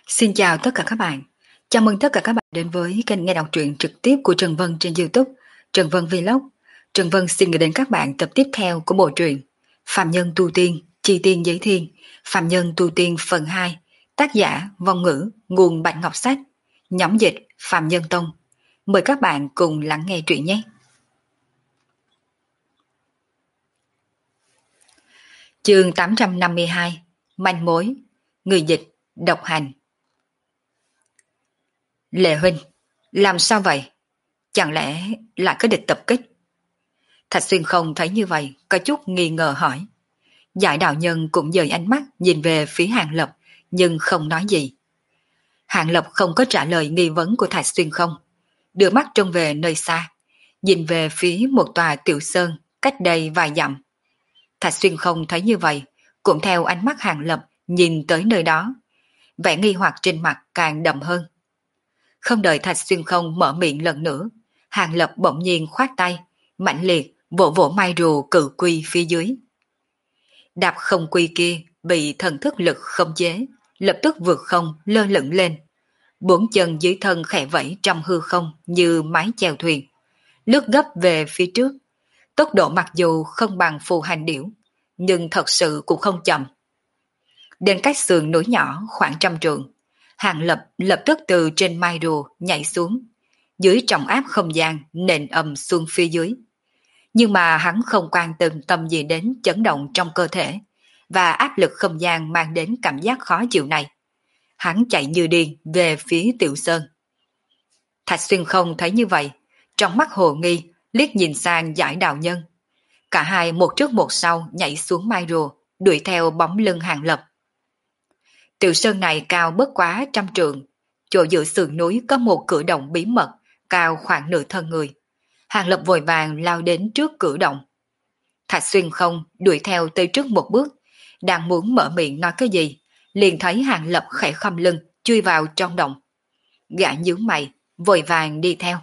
Xin chào tất cả các bạn. Chào mừng tất cả các bạn đến với kênh nghe đọc truyện trực tiếp của Trần Vân trên YouTube, Trần Vân Vlog. Trần Vân xin gửi đến các bạn tập tiếp theo của bộ truyện Phạm Nhân Tu Tiên, Chi Tiên Giới Thiên, Phạm Nhân Tu Tiên phần 2, tác giả Vong Ngữ, nguồn Bạch Ngọc Sách, nhóm dịch Phạm Nhân Tông. Mời các bạn cùng lắng nghe truyện nhé. Chương 852, manh mối, người dịch, độc hành. Lệ huynh, làm sao vậy? Chẳng lẽ lại có địch tập kích? Thạch Xuyên không thấy như vậy, có chút nghi ngờ hỏi. Giải đạo nhân cũng dời ánh mắt nhìn về phía Hàng Lập, nhưng không nói gì. Hàng Lập không có trả lời nghi vấn của Thạch Xuyên không, đưa mắt trông về nơi xa, nhìn về phía một tòa tiểu sơn cách đây vài dặm. Thạch Xuyên không thấy như vậy, cũng theo ánh mắt Hàng Lập nhìn tới nơi đó, vẻ nghi hoặc trên mặt càng đậm hơn. Không đợi Thạch Xuyên không mở miệng lần nữa, Hàng Lập bỗng nhiên khoát tay, mạnh liệt vỗ vỗ mai rùa cự quy phía dưới. Đạp không quy kia bị thần thức lực không chế, lập tức vượt không lơ lửng lên. Bốn chân dưới thân khẽ vẫy trong hư không như mái chèo thuyền, lướt gấp về phía trước. Tốc độ mặc dù không bằng phù hành điểu, nhưng thật sự cũng không chậm. Đến cách sườn núi nhỏ khoảng 100 trượng, Hàng Lập lập tức từ trên mai rùa nhảy xuống, dưới trọng áp không gian nền ầm xuống phía dưới. Nhưng mà hắn không quan tâm gì đến chấn động trong cơ thể và áp lực không gian mang đến cảm giác khó chịu này. Hắn chạy như điên về phía Tiểu Sơn. Thạch Xuyên không thấy như vậy, trong mắt hồ nghi liếc nhìn sang Giải đạo nhân. Cả hai một trước một sau nhảy xuống mai rùa, đuổi theo bóng lưng Hàng Lập. Tiểu sơn này cao bất quá 100 trượng, chỗ giữa sườn núi có một cửa động bí mật, cao khoảng nửa thân người. Hàng Lập vội vàng lao đến trước cửa động. Thạch Xuyên không đuổi theo tới trước một bước, đang muốn mở miệng nói cái gì, liền thấy Hàng Lập khẽ khom lưng chui vào trong động. Gã nhướng mày, vội vàng đi theo.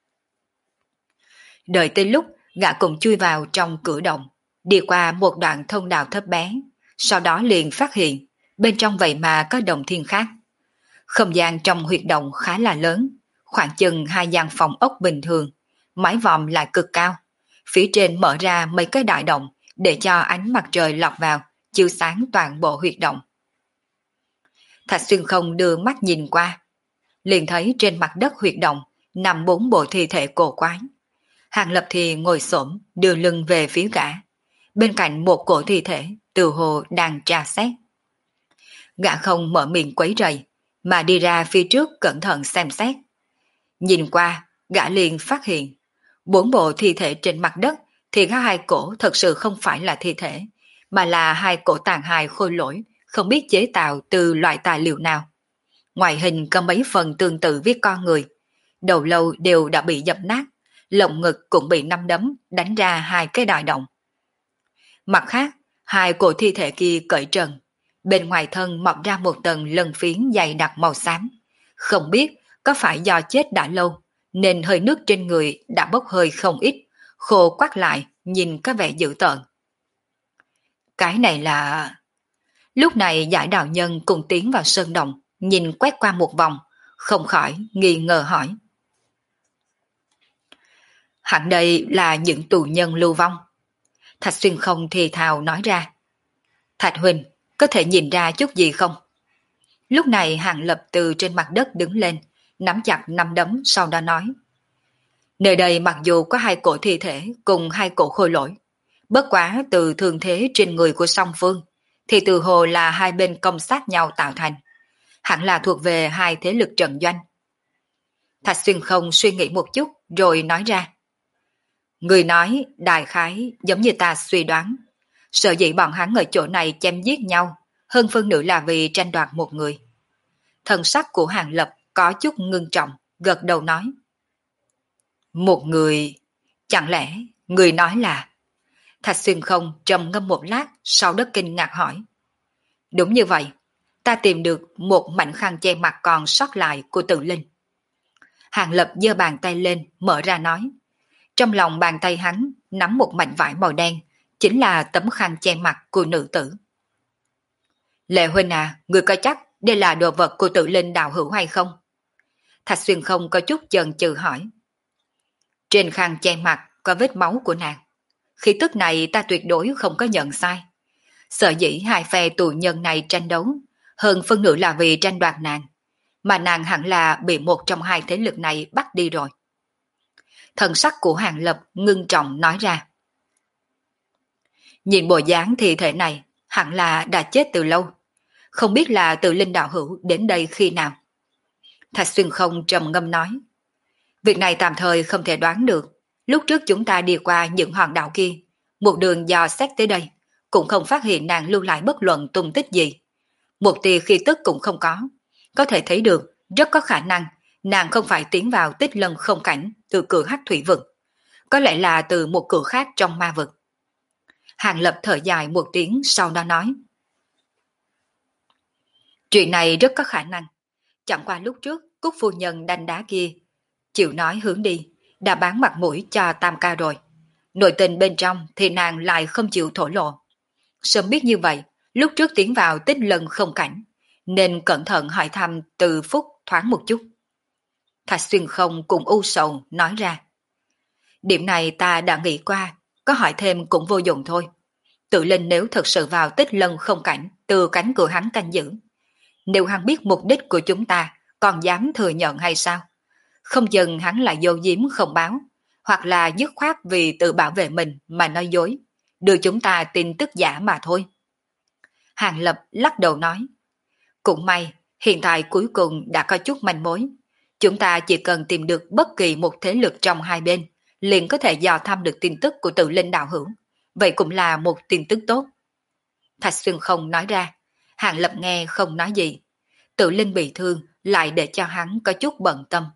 Đợi tới lúc gã cùng chui vào trong cửa động, đi qua một đoạn thông đạo thấp bé, sau đó liền phát hiện bên trong vậy mà có động thiên khác. Không gian trong huyệt động khá là lớn, khoảng chừng 2 gian phòng ốc bình thường, mái vòm lại cực cao. Phía trên mở ra mấy cái đại động để cho ánh mặt trời lọt vào, chiếu sáng toàn bộ huyệt động. Thạch Xuyên không đưa mắt nhìn qua, liền thấy trên mặt đất huyệt động nằm 4 bộ thi thể cổ quái. Hàng Lập thì ngồi xổm đưa lưng về phía gã, bên cạnh một cổ thi thể từ hồ đang tra xét. Gã không mở miệng quấy rầy, mà đi ra phía trước cẩn thận xem xét. Nhìn qua, gã liền phát hiện 4 bộ thi thể trên mặt đất thì có 2 cổ thật sự không phải là thi thể, mà là 2 cổ tàn hài khôi lỗi, không biết chế tạo từ loại tài liệu nào. Ngoại hình có mấy phần tương tự với con người, đầu lâu đều đã bị dập nát, lồng ngực cũng bị 5 đấm đánh ra 2 cái đại động. Mặt khác, 2 cổ thi thể kia cởi trần, bên ngoài thân mọc ra một tầng lân phiến dày đặc màu xám. Không biết có phải do chết đã lâu, nên hơi nước trên người đã bốc hơi không ít, khô quắt lại, nhìn có vẻ dữ tợn. Cái này là... Lúc này Giải đạo nhân cùng tiến vào sơn động, nhìn quét qua một vòng, không khỏi nghi ngờ hỏi. Hẳn đây là những tù nhân lưu vong. Thạch Xuyên không thì thào nói ra. Thạch huynh, có thể nhìn ra chút gì không? Lúc này Hàng Lập từ trên mặt đất đứng lên, nắm chặt 5 đấm sau đó nói. Nơi đây mặc dù có 2 cổ thi thể cùng 2 cổ khôi lỗi, bất quá từ thương thế trên người của song phương, thì từ hồ là 2 bên công sát nhau tạo thành. Hẳn là thuộc về 2 thế lực trận doanh. Thạch Xuyên không suy nghĩ một chút rồi nói ra. Người nói đại khái giống như ta suy đoán. Sợ dĩ bọn hắn ở chỗ này chém giết nhau, hơn phân nửa là vì tranh đoạt một người. Thần sắc của Hàng Lập có chút ngưng trọng, gật đầu nói. Một người... Chẳng lẽ người nói là... Thạch Xuyên không trầm ngâm một lát, sau đó kinh ngạc hỏi. Đúng như vậy, ta tìm được một mảnh khăn che mặt còn sót lại của Tự Linh. Hàng Lập giơ bàn tay lên, mở ra nói. Trong lòng bàn tay hắn nắm một mảnh vải màu đen, chính là tấm khăn che mặt của nữ tử. Lệ huynh à, người coi chắc đây là đồ vật của Tự Linh đạo hữu hay không? Thạch Xuyên không có chút chần chừ hỏi. Trên khăn che mặt có vết máu của nàng. Khí tức này ta tuyệt đối không có nhận sai. Sở dĩ hai phe tù nhân này tranh đấu, hơn phân nửa là vì tranh đoạt nàng, mà nàng hẳn là bị một trong hai thế lực này bắt đi rồi. Thần sắc của Hàng Lập ngưng trọng nói ra. Nhìn bộ dáng thi thể này, hẳn là đã chết từ lâu. Không biết là Tự Linh đạo hữu đến đây khi nào. Thạch Xuyên không trầm ngâm nói. Việc này tạm thời không thể đoán được. Lúc trước chúng ta đi qua những hòn đảo kia, một đường dò xét tới đây, cũng không phát hiện nàng lưu lại bất luận tung tích gì. Một tia khí tức cũng không có. Có thể thấy được, rất có khả năng nàng không phải tiến vào Tích Lân không cảnh từ cửa Hắc Thủy vực. Có lẽ là từ một cửa khác trong ma vực. Hàng Lập thở dài một tiếng sau đó nói. Chuyện này rất có khả năng. Chẳng qua lúc trước, Cúc phu nhân đanh đá kia, chịu nói hướng đi, đã bán mặt mũi cho Tam ca rồi. Nội tình bên trong thì nàng lại không chịu thổ lộ. Sớm biết như vậy, lúc trước tiến vào Tích Lân không cảnh, nên cẩn thận hỏi thăm từ phúc thoáng một chút. Thạch Xuyên không cùng u sầu nói ra. Điểm này ta đã nghĩ qua, có hỏi thêm cũng vô dụng thôi. Tự Linh nếu thật sự vào Tích Lân không cảnh từ cánh cửa hắn canh giữ, nếu hắn biết mục đích của chúng ta, còn dám thừa nhận hay sao? Không chừng hắn là dâu diếm không báo, hoặc là dứt khoát vì tự bảo vệ mình mà nói dối, đưa chúng ta tin tức giả mà thôi. Hàng Lập lắc đầu nói. Cũng may, hiện tại cuối cùng đã có chút manh mối. Chúng ta chỉ cần tìm được bất kỳ một thế lực trong hai bên, liền có thể dò thăm được tin tức của Tự Linh đạo hữu. Vậy cũng là một tin tức tốt. Thạch Xuyên không nói ra. Hàng Lập nghe không nói gì. Tự Linh bị thương lại để cho hắn có chút bận tâm.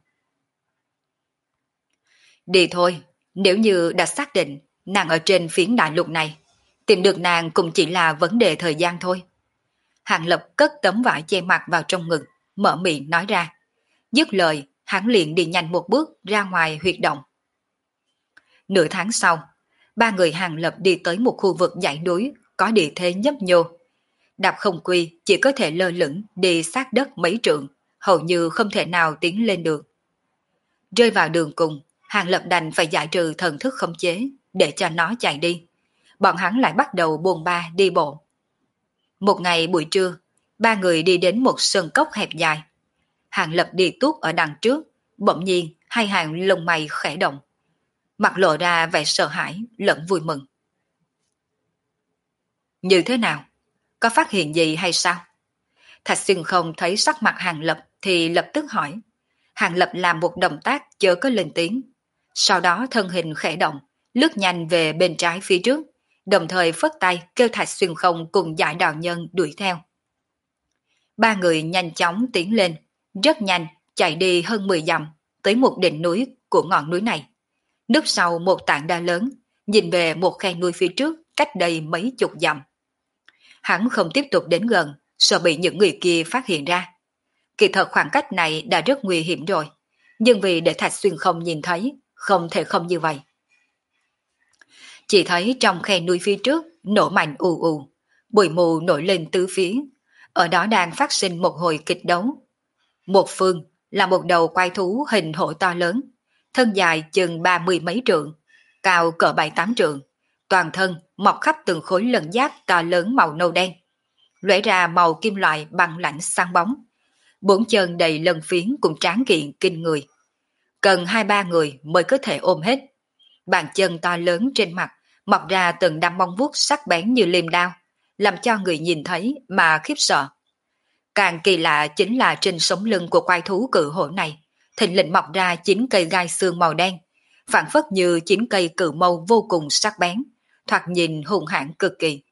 Đi thôi, nếu như đã xác định nàng ở trên phiến đại lục này, tìm được nàng cũng chỉ là vấn đề thời gian thôi. Hàng Lập cất tấm vải che mặt vào trong ngực, mở miệng nói ra. Dứt lời, hắn liền đi nhanh một bước ra ngoài huyệt động. Nửa tháng sau, ba người Hàng Lập đi tới một khu vực dãy núi có địa thế nhấp nhô. Đạp không quy chỉ có thể lơ lửng đi sát đất mấy trượng, hầu như không thể nào tiến lên được. Rơi vào đường cùng, Hàng Lập đành phải giải trừ thần thức khống chế để cho nó chạy đi. Bọn hắn lại bắt đầu buồn ba đi bộ. Một ngày buổi trưa, ba người đi đến một sơn cốc hẹp dài. Hàng Lập đi tuốt ở đằng trước, bỗng nhiên hai hàng lông mày khẽ động. Mặt lộ ra vẻ sợ hãi lẫn vui mừng. Như thế nào? Có phát hiện gì hay sao? Thạch Xuyên không thấy sắc mặt Hàng Lập thì lập tức hỏi. Hàng Lập làm một động tác chớ có lên tiếng. Sau đó thân hình khẽ động, lướt nhanh về bên trái phía trước, đồng thời phất tay kêu Thạch Xuyên không cùng Giải Đạo Nhân đuổi theo. Ba người nhanh chóng tiến lên, rất nhanh chạy đi hơn 10 dặm tới một đỉnh núi của ngọn núi này. Núp sau một tảng đá lớn, nhìn về một khe núi phía trước cách đây mấy chục dặm. Hắn không tiếp tục đến gần, sợ bị những người kia phát hiện ra. Kỳ thật khoảng cách này đã rất nguy hiểm rồi, nhưng vì để Thạch Xuyên không nhìn thấy, không thể không như vậy. Chỉ thấy trong khe núi phía trước nổ mạnh ù ù, bụi mù nổi lên tứ phía, ở đó đang phát sinh một hồi kịch đấu. Một phương là một đầu quái thú hình hổ to lớn, thân dài chừng 30 mấy trượng, cao cỡ 7-8 trượng, toàn thân mọc khắp từng khối lân giáp to lớn màu nâu đen, lóe ra màu kim loại bằng lạnh sáng bóng. Bốn chân đầy lân phiến cùng tráng kiện kinh người. Cần 2-3 người mới có thể ôm hết. Bàn chân to lớn trên mặt mọc ra từng đám móng vuốt sắc bén như liềm đao, làm cho người nhìn thấy mà khiếp sợ. Càng kỳ lạ chính là trên sống lưng của quái thú cự hổ này, thình lình mọc ra 9 cây gai xương màu đen, phản phất như 9 cây cự mâu vô cùng sắc bén, thoạt nhìn hung hãn cực kỳ.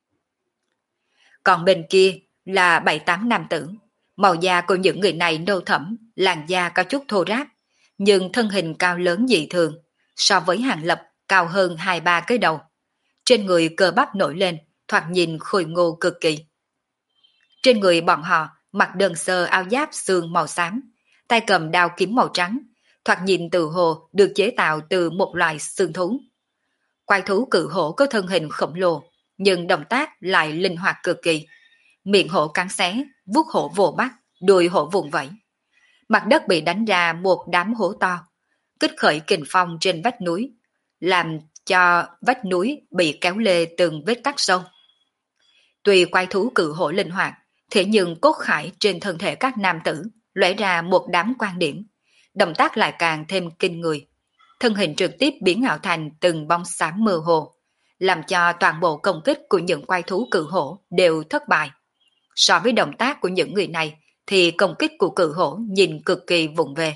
Còn bên kia là 7-8 nam tử, màu da của những người này nâu thẫm, làn da có chút thô ráp, nhưng thân hình cao lớn dị thường, so với Hàng Lập cao hơn 2-3 cái đầu. Trên người cơ bắp nổi lên, thoạt nhìn khôi ngô cực kỳ. Trên người bọn họ mặc đơn sơ áo giáp xương màu xám, tay cầm đao kiếm màu trắng, thoạt nhìn từ hồ được chế tạo từ một loài xương thú. Quái thú cự hổ có thân hình khổng lồ, nhưng động tác lại linh hoạt cực kỳ. Miệng hổ cắn xé, vuốt hổ vồ bắt, đuôi hổ vùng vẫy. Mặt đất bị đánh ra một đám hố to, kích khởi kình phong trên vách núi, làm cho vách núi bị kéo lê từng vết cắt sâu. Tuy quái thú cự hổ linh hoạt, thế nhưng cốt khải trên thân thể các nam tử lóe ra một đám quan điểm, động tác lại càng thêm kinh người. Thân hình trực tiếp biến ảo thành từng bóng xám mơ hồ, làm cho toàn bộ công kích của những quái thú cự hổ đều thất bại. So với động tác của những người này thì công kích của cự hổ nhìn cực kỳ vụng về.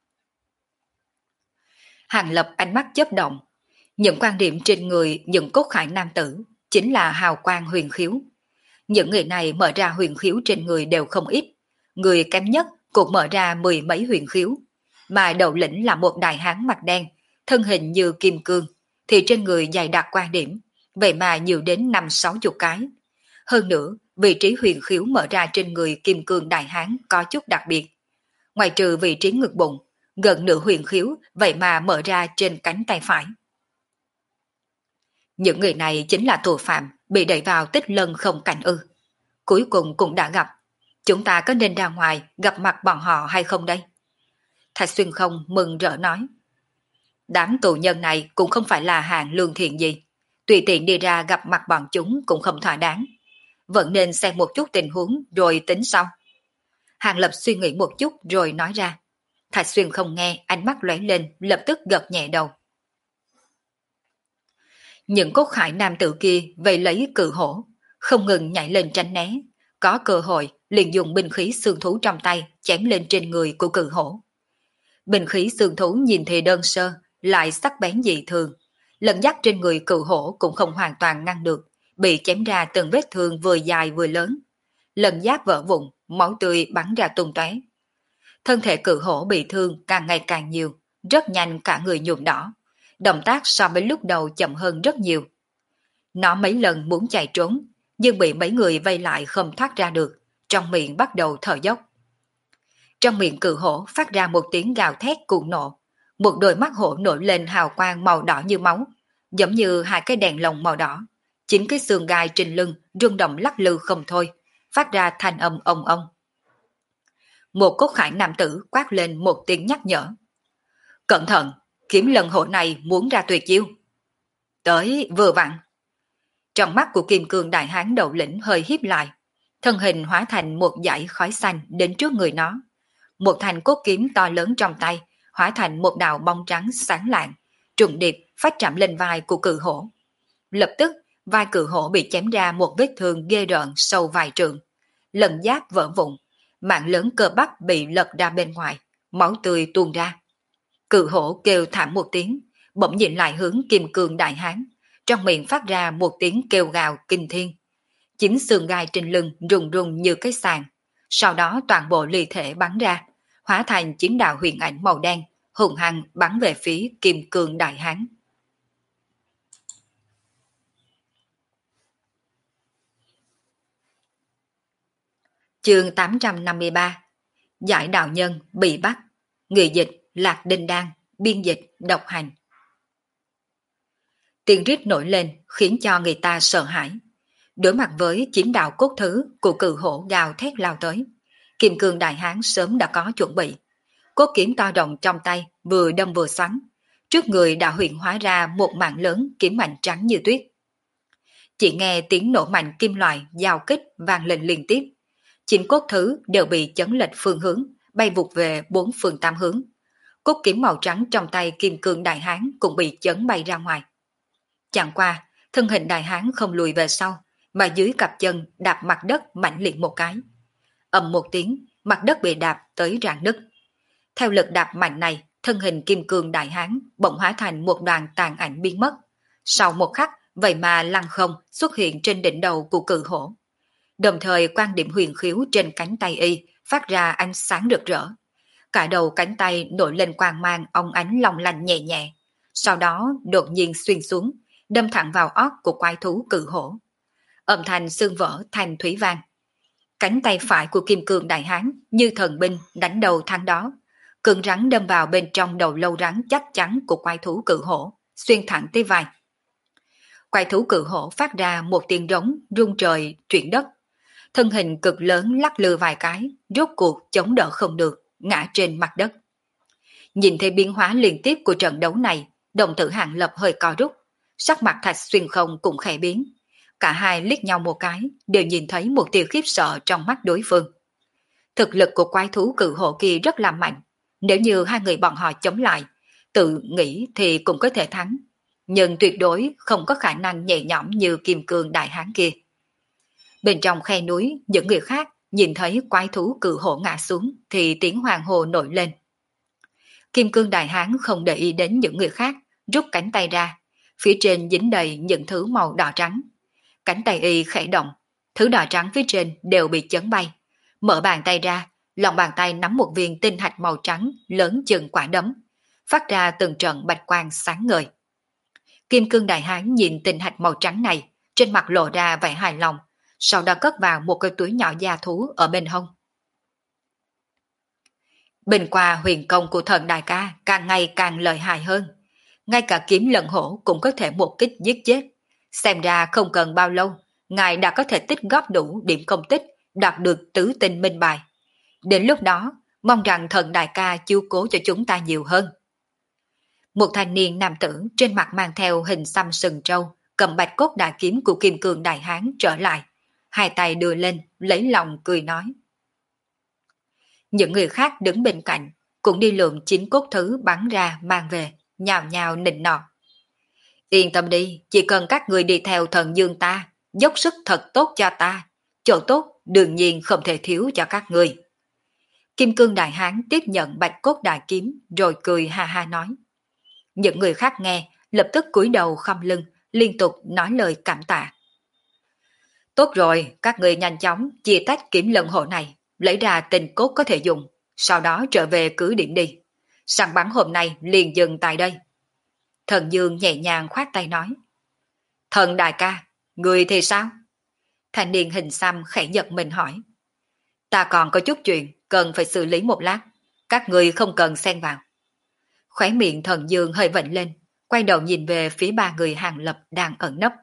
Hàng Lập ánh mắt chớp động, những quan điểm trên người những cốt khải nam tử chính là hào quang huyền khiếu. Những người này mở ra huyền khiếu trên người đều không ít, người kém nhất cũng mở ra 10 mấy huyền khiếu, mà đầu lĩnh là một đại hán mặt đen, thân hình như kim cương, thì trên người dày đặc quan điểm, vậy mà nhiều đến 50-60 cái. Hơn nữa, vị trí huyền khiếu mở ra trên người kim cương đại hán có chút đặc biệt. Ngoài trừ vị trí ngực bụng, gần nửa huyền khiếu vậy mà mở ra trên cánh tay phải. Những người này chính là tội phạm bị đẩy vào tích lân không cảnh ư. Cuối cùng cũng đã gặp. Chúng ta có nên ra ngoài gặp mặt bọn họ hay không đây? Thạch Xuyên Không mừng rỡ nói. Đám tù nhân này cũng không phải là hạng lương thiện gì. Tùy tiện đi ra gặp mặt bọn chúng cũng không thỏa đáng. Vẫn nên xem một chút tình huống rồi tính sau. Hàng Lập suy nghĩ một chút rồi nói ra. Thạch Xuyên Không nghe, ánh mắt lóe lên, lập tức gật nhẹ đầu. Những cốt khải nam tử kia vây lấy cự hổ, không ngừng nhảy lên tránh né, có cơ hội liền dùng binh khí xương thú trong tay chém lên trên người của cự hổ. Binh khí xương thú nhìn thì đơn sơ, lại sắc bén dị thường, lần dắt trên người cự hổ cũng không hoàn toàn ngăn được, bị chém ra từng vết thương vừa dài vừa lớn. Lần giáp vỡ vụn, máu tươi bắn ra tung tóe. Thân thể cự hổ bị thương càng ngày càng nhiều, rất nhanh cả người nhuộm đỏ. Động tác so với lúc đầu chậm hơn rất nhiều. Nó mấy lần muốn chạy trốn, nhưng bị mấy người vây lại không thoát ra được, trong miệng bắt đầu thở dốc. Trong miệng cự hổ phát ra một tiếng gào thét cuồng nộ, một đôi mắt hổ nổi lên hào quang màu đỏ như máu, giống như hai cái đèn lồng màu đỏ. Chính cái xương gai trên lưng rung động lắc lư không thôi, phát ra thanh âm ông ông. Một cốt khải nam tử quát lên một tiếng nhắc nhở. Cẩn thận, kiếm lần hổ này muốn ra tuyệt chiêu. Tới vừa vặn. Trong mắt của kim cương đại hán đầu lĩnh hơi híp lại, thân hình hóa thành một dải khói xanh đến trước người nó. Một thanh cốt kiếm to lớn trong tay hóa thành một đạo bóng trắng sáng lạng, trùng điệp phát chạm lên vai của cự hổ. Lập tức vai cự hổ bị chém ra một vết thương ghê rợn sâu vài trượng, lần giáp vỡ vụn, mạng lớn cơ bắp bị lật ra bên ngoài, máu tươi tuôn ra. Cự hổ kêu thảm một tiếng, bỗng nhìn lại hướng kim cương đại hán, trong miệng phát ra một tiếng kêu gào kinh thiên. Chính xương gai trên lưng rung rung như cái sàn, sau đó toàn bộ ly thể bắn ra, hóa thành chín đạo huyền ảnh màu đen, hùng hăng bắn về phía kim cương đại hán. Chương 853. Giải đạo nhân bị bắt. Người dịch Lạc Đinh Đan, biên dịch Độc Hành. Tiếng rít nổi lên khiến cho người ta sợ hãi. Đối mặt với chín đạo cốt thứ của cự hổ gào thét lao tới, kim cương đại hán sớm đã có chuẩn bị. Cốt kiếm to rộng trong tay vừa đâm vừa xoắn, trước người đã huyện hóa ra một mảng lớn kiếm mảnh trắng như tuyết. Chỉ nghe tiếng nổ mạnh kim loại giao kích vang lên liên tiếp. Chín cốt thứ đều bị chấn lệch phương hướng, bay vụt về bốn phương tám hướng. Cốt kiếm màu trắng trong tay kim cương đại hán cũng bị chấn bay ra ngoài. Chẳng qua, thân hình đại hán không lùi về sau, mà dưới cặp chân đạp mặt đất mạnh liệt một cái. Ầm một tiếng, mặt đất bị đạp tới rạn nứt. Theo lực đạp mạnh này, thân hình kim cương đại hán bỗng hóa thành một đoàn tàn ảnh biến mất. Sau một khắc, vậy mà lăng không xuất hiện trên đỉnh đầu của cự hổ. Đồng thời quan điểm huyền khiếu trên cánh tay y phát ra ánh sáng rực rỡ. Cả đầu cánh tay nổi lên quang mang óng ánh long lanh nhẹ nhẹ. Sau đó đột nhiên xuyên xuống, đâm thẳng vào óc của quái thú cự hổ. Âm thanh xương vỡ thành thủy vang. Cánh tay phải của kim cương đại hán như thần binh đánh đầu thang đó, cứng rắn đâm vào bên trong đầu lâu rắn chắc chắn của quái thú cự hổ, xuyên thẳng tới vai. Quái thú cự hổ phát ra một tiếng rống rung trời chuyển đất. thân hình cực lớn lắc lư vài cái, rốt cuộc chống đỡ không được, ngã trên mặt đất. Nhìn thấy biến hóa liên tiếp của trận đấu này, đồng tử Hàng Lập hơi co rút, sắc mặt Thạch Xuyên Không cũng khẽ biến. Cả hai liếc nhau một cái, đều nhìn thấy một tia khiếp sợ trong mắt đối phương. Thực lực của quái thú cự hộ kia rất là mạnh, nếu như hai người bọn họ chống lại, tự nghĩ thì cũng có thể thắng, nhưng tuyệt đối không có khả năng nhẹ nhõm như kim cương đại hán kia. Bên trong khe núi, những người khác nhìn thấy quái thú cự hộ ngã xuống thì tiếng hoàng hồ nổi lên. Kim cương đại hán không để ý đến những người khác, rút cánh tay ra, phía trên dính đầy những thứ màu đỏ trắng. Cánh tay y khẽ động, thứ đỏ trắng phía trên đều bị chấn bay. Mở bàn tay ra, lòng bàn tay nắm một viên tinh thạch màu trắng lớn chừng quả đấm, phát ra từng trận bạch quang sáng ngời. Kim cương đại hán nhìn tinh thạch màu trắng này, trên mặt lộ ra vẻ hài lòng, sau đó cất vào một cái túi nhỏ da thú ở bên hông. Bình qua huyền công của thần đại ca càng ngày càng lợi hại hơn, ngay cả kiếm lận hổ cũng có thể một kích giết chết. Xem ra không cần bao lâu, ngài đã có thể tích góp đủ điểm công tích, đạt được tứ tinh minh bài. Đến lúc đó, mong rằng thần đại ca chiếu cố cho chúng ta nhiều hơn. Một thanh niên nam tử trên mặt mang theo hình xăm sừng trâu, cầm bạch cốt đại kiếm của kim cương đại hán trở lại, hai tay đưa lên, lấy lòng cười nói. Những người khác đứng bên cạnh, cũng đi lượm chín cốt thứ bắn ra mang về, nhào nhào nịnh nọt. Yên tâm đi, chỉ cần các người đi theo thần dương ta, dốc sức thật tốt cho ta, chỗ tốt đương nhiên không thể thiếu cho các người. Kim cương đại hán tiếp nhận bạch cốt đại kiếm rồi cười ha ha nói. Những người khác nghe, lập tức cúi đầu khom lưng, liên tục nói lời cảm tạ. Tốt rồi, các người nhanh chóng chia tách kiếm lân hộ này, lấy ra tình cốt có thể dùng, sau đó trở về cứ điểm đi. Săn bắn hôm nay liền dừng tại đây. Thần Dương nhẹ nhàng khoát tay nói. Thần đại ca, người thì sao? Thanh niên hình xăm khẽ giật mình hỏi. Ta còn có chút chuyện, cần phải xử lý một lát, các người không cần xen vào. Khóe miệng thần Dương hơi vệnh lên, quay đầu nhìn về phía ba người Hàng Lập đang ẩn nấp.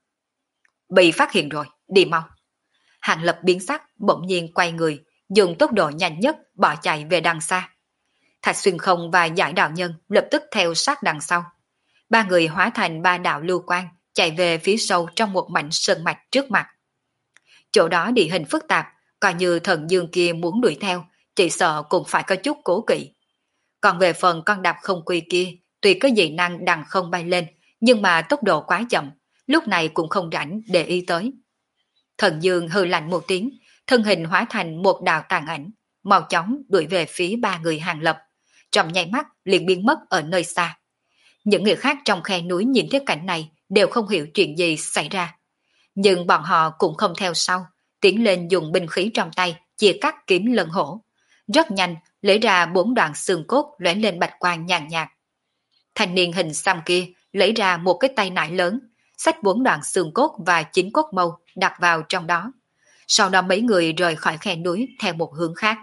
Bị phát hiện rồi, đi mau. Hàng Lập biến sắc, bỗng nhiên quay người, dùng tốc độ nhanh nhất bỏ chạy về đằng xa. Thạch Xuyên Không và Giải Đạo Nhân lập tức theo sát đằng sau. Ba người hóa thành ba đạo lưu quang, chạy về phía sâu trong một mảnh sơn mạch trước mặt. Chỗ đó địa hình phức tạp, coi như thần Dương kia muốn đuổi theo, chỉ sợ cũng phải có chút cố kỵ. Còn về phần con đạp không quy kia, tuy có dị năng đằng không bay lên, nhưng mà tốc độ quá chậm, lúc này cũng không rảnh để ý tới. Thần Dương hừ lạnh một tiếng, thân hình hóa thành một đạo tàn ảnh, mau chóng đuổi về phía ba người Hàng Lập, trong nháy mắt liền biến mất ở nơi xa. Những người khác trong khe núi nhìn thấy cảnh này đều không hiểu chuyện gì xảy ra. Nhưng bọn họ cũng không theo sau, tiến lên dùng binh khí trong tay, chia cắt kiếm lân hổ. Rất nhanh, lấy ra 4 đoạn xương cốt lóe lên bạch quang nhàn nhạt. Thanh niên hình xăm kia lấy ra một cái tay nải lớn, xách 4 đoạn xương cốt và 9 cốt mâu đặt vào trong đó. Sau đó mấy người rời khỏi khe núi theo một hướng khác.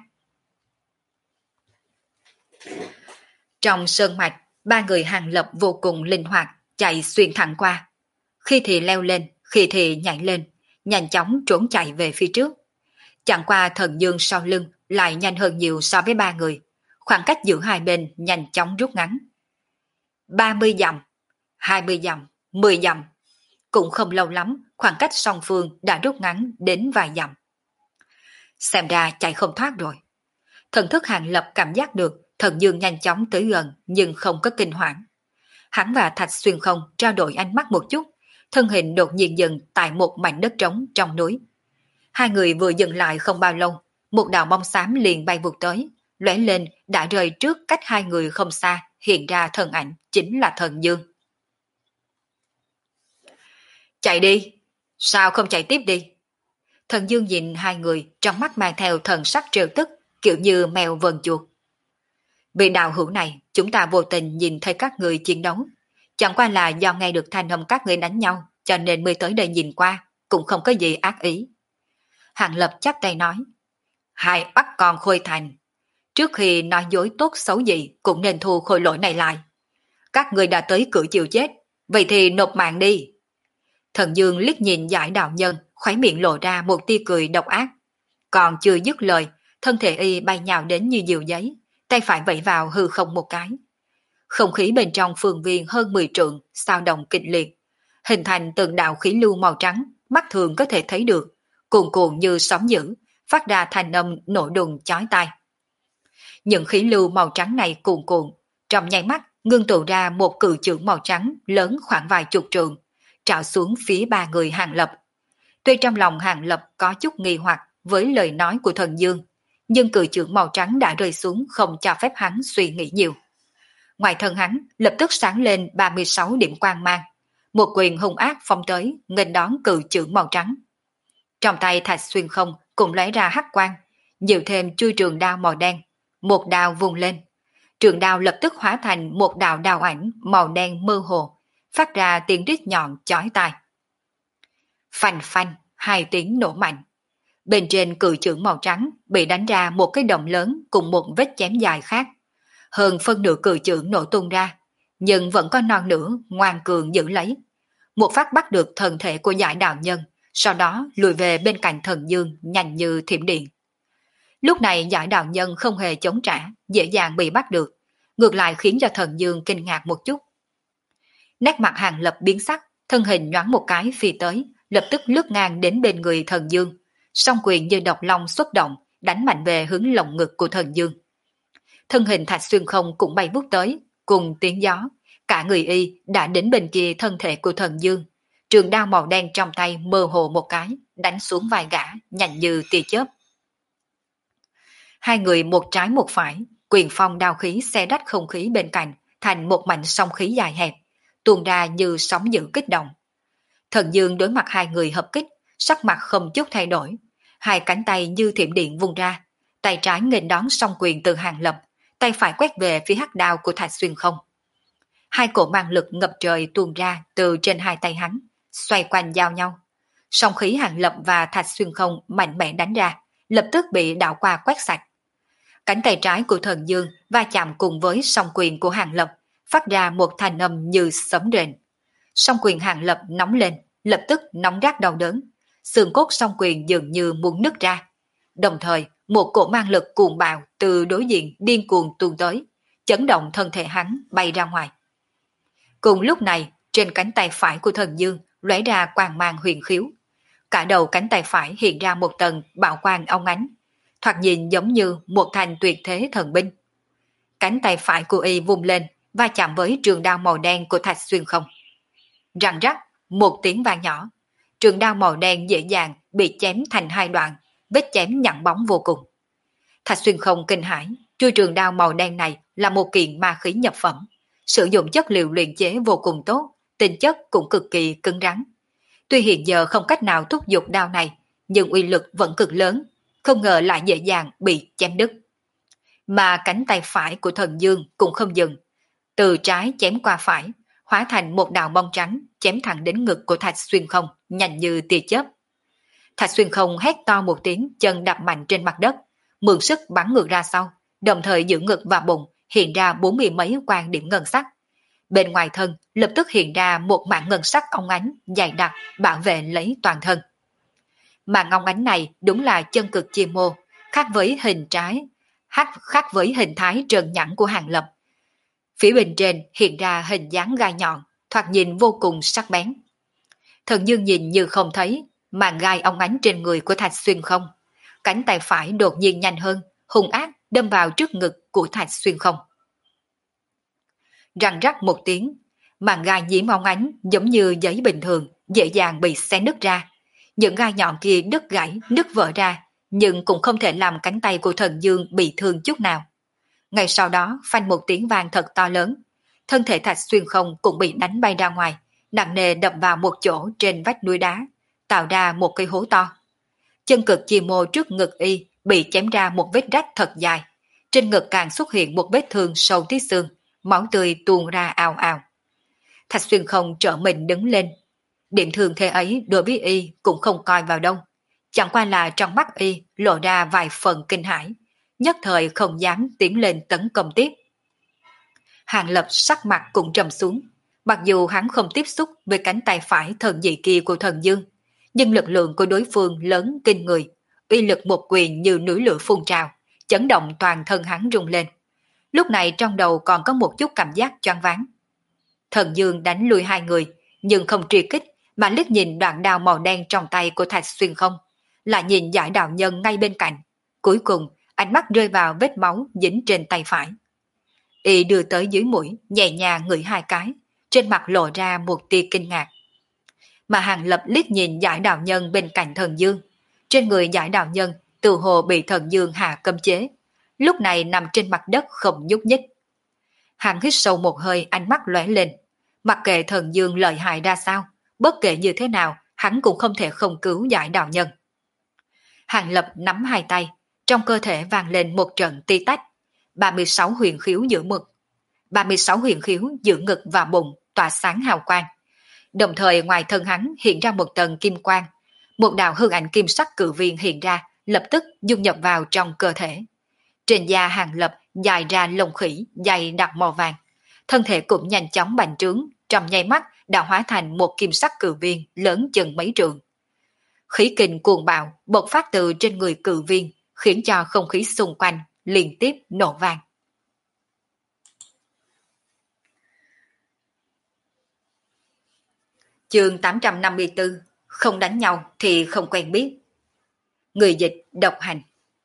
Trong sơn mạch, ba người Hàng Lập vô cùng linh hoạt, chạy xuyên thẳng qua. Khi thì leo lên, khi thì nhảy lên, nhanh chóng trốn chạy về phía trước. Chẳng qua thần Dương sau lưng lại nhanh hơn nhiều so với ba người. Khoảng cách giữa hai bên nhanh chóng rút ngắn. 30 dặm, 20 dặm, 10 dặm. Cũng không lâu lắm, khoảng cách song phương đã rút ngắn đến vài dặm. Xem ra chạy không thoát rồi. Thần thức Hàng Lập cảm giác được thần Dương nhanh chóng tới gần nhưng không có kinh hoảng. Hắn và Thạch Xuyên Không trao đổi ánh mắt một chút, thân hình đột nhiên dừng tại một mảnh đất trống trong núi. Hai người vừa dừng lại không bao lâu, một đạo bóng xám liền bay vụt tới, lóe lên đã rời trước cách hai người không xa, hiện ra thân ảnh chính là thần Dương. Chạy đi, sao không chạy tiếp đi? Thần Dương nhìn hai người, trong mắt mang theo thần sắc trêu tức, kiểu như mèo vờn chuột. Vì đạo hữu này, chúng ta vô tình nhìn thấy các người chiến đấu. Chẳng qua là do nghe được thanh âm các người đánh nhau, cho nên mới tới đây nhìn qua, cũng không có gì ác ý. Hàng Lập chắp tay nói, hai bắt con Khôi Thành. Trước khi nói dối tốt xấu gì, cũng nên thu khôi lỗi này lại. Các người đã tới cửa chịu chết, vậy thì nộp mạng đi. Thần Dương liếc nhìn Giải Đạo Nhân, khóe miệng lộ ra một tia cười độc ác. Còn chưa dứt lời, thân thể y bay nhào đến như diều giấy, tay phải vẫy vào hư không một cái. Không khí bên trong phương viên hơn 10 trượng, xao động kịch liệt, hình thành từng đạo khí lưu màu trắng, mắt thường có thể thấy được, cuồn cuộn như sóng dữ, phát ra thanh âm nổ đùng chói tai. Những khí lưu màu trắng này cuồn cuộn, trong nháy mắt ngưng tụ ra một cự chưởng màu trắng lớn khoảng vài chục trượng, trào xuống phía ba người Hàng Lập. Tuy trong lòng Hàng Lập có chút nghi hoặc với lời nói của thần Dương, nhưng cự chưởng màu trắng đã rơi xuống không cho phép hắn suy nghĩ nhiều. Ngoài thân hắn lập tức sáng lên 36 điểm quang mang, một quyền hung ác phong tới nghênh đón cự chưởng màu trắng. Trong tay Thạch Xuyên Không cũng lấy ra hắc quang, nhiều thêm chui trường đao màu đen, một đao vung lên. Trường đao lập tức hóa thành một đạo đao ảnh màu đen mơ hồ, phát ra tiếng rít nhọn chói tai. Phanh phanh, hai tiếng nổ mạnh. Bên trên cự chưởng màu trắng bị đánh ra một cái động lớn cùng một vết chém dài khác. Hơn phân nửa cự chưởng nổ tung ra, nhưng vẫn có non nửa ngoan cường giữ lấy. Một phát bắt được thân thể của Giải Đạo Nhân, sau đó lùi về bên cạnh thần Dương nhanh như thiểm điện. Lúc này Giải Đạo Nhân không hề chống trả, dễ dàng bị bắt được, ngược lại khiến cho thần Dương kinh ngạc một chút. Nét mặt Hàng Lập biến sắc, thân hình nhoáng một cái phi tới, lập tức lướt ngang đến bên người thần Dương, song quyền như độc long xuất động, đánh mạnh về hướng lồng ngực của thần Dương. Thân hình Thạch Xuyên Không cũng bay vút tới, cùng tiếng gió, cả người y đã đến bên kia thân thể của thần Dương. Trường đao màu đen trong tay mơ hồ một cái, đánh xuống vai gã, nhanh như tia chớp. Hai người một trái một phải, quyền phong đao khí xé rách không khí bên cạnh, thành một mảnh sóng khí dài hẹp, tuôn ra như sóng dữ kích động. Thần Dương đối mặt hai người hợp kích, sắc mặt không chút thay đổi, hai cánh tay như thiểm điện vung ra, tay trái nghênh đón song quyền từ Hàng Lập, tay phải quét về phía hắc đao của Thạch Xuyên Không. Hai cổ mang lực ngập trời tuôn ra từ trên hai tay hắn, xoay quanh giao nhau. Song khí Hàng Lập và Thạch Xuyên Không mạnh mẽ đánh ra, lập tức bị đạo qua quét sạch. Cánh tay trái của thần Dương va chạm cùng với song quyền của Hàng Lập, phát ra một thanh âm như sấm rền. Song quyền Hàng Lập nóng lên, lập tức nóng rát đau đớn, xương cốt song quyền dường như muốn nứt ra. Đồng thời, một cổ mang lực cuồng bạo từ đối diện điên cuồng tuôn tới, chấn động thân thể hắn bay ra ngoài. Cùng lúc này, trên cánh tay phải của thần Dương lóe ra quang mang huyền khiếu. Cả đầu cánh tay phải hiện ra một tầng bảo quang óng ánh, thoạt nhìn giống như một thanh tuyệt thế thần binh. Cánh tay phải của y vung lên, va chạm với trường đao màu đen của Thạch Xuyên Không. Răng rắc, một tiếng vang nhỏ, trường đao màu đen dễ dàng bị chém thành hai đoạn, vết chém nhẵn bóng vô cùng. Thạch Xuyên Không kinh hãi, chuôi trường đao màu đen này là một kiện ma khí nhập phẩm, sử dụng chất liệu luyện chế vô cùng tốt, tính chất cũng cực kỳ cứng rắn. Tuy hiện giờ không cách nào thúc giục đao này, nhưng uy lực vẫn cực lớn, không ngờ lại dễ dàng bị chém đứt. Mà cánh tay phải của thần Dương cũng không dừng, từ trái chém qua phải, hóa thành một đạo bông trắng chém thẳng đến ngực của Thạch Xuyên Không, nhanh như tia chớp. Thạch Xuyên Không hét to một tiếng, chân đạp mạnh trên mặt đất, mượn sức bắn ngược ra sau, đồng thời giữa ngực và bụng hiện ra 40 mấy quang điểm ngân sắc. Bên ngoài thân lập tức hiện ra một mảng ngân sắc óng ánh dày đặc bảo vệ lấy toàn thân. Mảng óng ánh này đúng là chân cực chi mô, khác với hình trái, khác với hình thái trơn nhẵn của Hàng Lập. Phía bên trên hiện ra hình dáng gai nhọn, thoạt nhìn vô cùng sắc bén. Thần Dương nhìn như không thấy, màn gai óng ánh trên người của Thạch Xuyên Không. Cánh tay phải đột nhiên nhanh hơn, hung ác đâm vào trước ngực của Thạch Xuyên Không. Răng rắc một tiếng, màn gai nhiễm óng ánh giống như giấy bình thường, dễ dàng bị xé nứt ra. Những gai nhọn kia đứt gãy, nứt vỡ ra, nhưng cũng không thể làm cánh tay của thần Dương bị thương chút nào. Ngay sau đó, phanh một tiếng vang thật to lớn, thân thể Thạch Xuyên Không cũng bị đánh bay ra ngoài, nặng nề đập vào một chỗ trên vách núi đá, tạo ra một cái hố to. Chân cực chi mô trước ngực y bị chém ra một vết rách thật dài, trên ngực càng xuất hiện một vết thương sâu tí xương, máu tươi tuôn ra ào ào. Thạch Xuyên Không trở mình đứng lên. Điểm thương thế ấy đối với y cũng không coi vào đâu, chẳng qua là trong mắt y lộ ra vài phần kinh hãi, nhất thời không dám tiến lên tấn công tiếp. Hàng Lập sắc mặt cũng trầm xuống, mặc dù hắn không tiếp xúc với cánh tay phải thần dị kia của thần Dương, nhưng lực lượng của đối phương lớn kinh người, uy lực một quyền như núi lửa phun trào, chấn động toàn thân hắn rung lên. Lúc này trong đầu còn có một chút cảm giác choáng váng. Thần Dương đánh lui hai người, nhưng không truy kích, mà liếc nhìn đoạn đao màu đen trong tay của Thạch Xuyên không, lại nhìn Giải đạo nhân ngay bên cạnh. Cuối cùng, ánh mắt rơi vào vết máu dính trên tay phải. Y đưa tới dưới mũi, nhẹ nhàng ngửi hai cái, trên mặt lộ ra một tia kinh ngạc. Mà Hàng Lập liếc nhìn Giải đạo nhân bên cạnh Thần Dương. Trên người Giải đạo nhân, tự hồ bị Thần Dương hạ cấm chế, lúc này nằm trên mặt đất không nhúc nhích. Hắn hít sâu một hơi, ánh mắt lóe lên. Mặc kệ Thần Dương lợi hại ra sao, bất kể như thế nào, hắn cũng không thể không cứu Giải đạo nhân. Hàng Lập nắm hai tay, trong cơ thể vang lên một trận ti tách. 36 huyền khiếu giữa mực. 36 huyền khiếu giữa ngực và bụng tỏa sáng hào quang. Đồng thời ngoài thân hắn hiện ra một tầng kim quang. Một đạo hư ảnh kim sắc cự viên hiện ra, lập tức dung nhập vào trong cơ thể. Trên da Hàng Lập dài ra lông khỉ dày đặc màu vàng. Thân thể cũng nhanh chóng bành trướng, trong nháy mắt đã hóa thành một kim sắc cự viên lớn chừng mấy trượng. Khí kình cuồng bạo bộc phát từ trên người cự viên, khiến cho không khí xung quanh liên tiếp nổ vang. Chương 854, không đánh nhau thì không quen biết. Người dịch độc hành.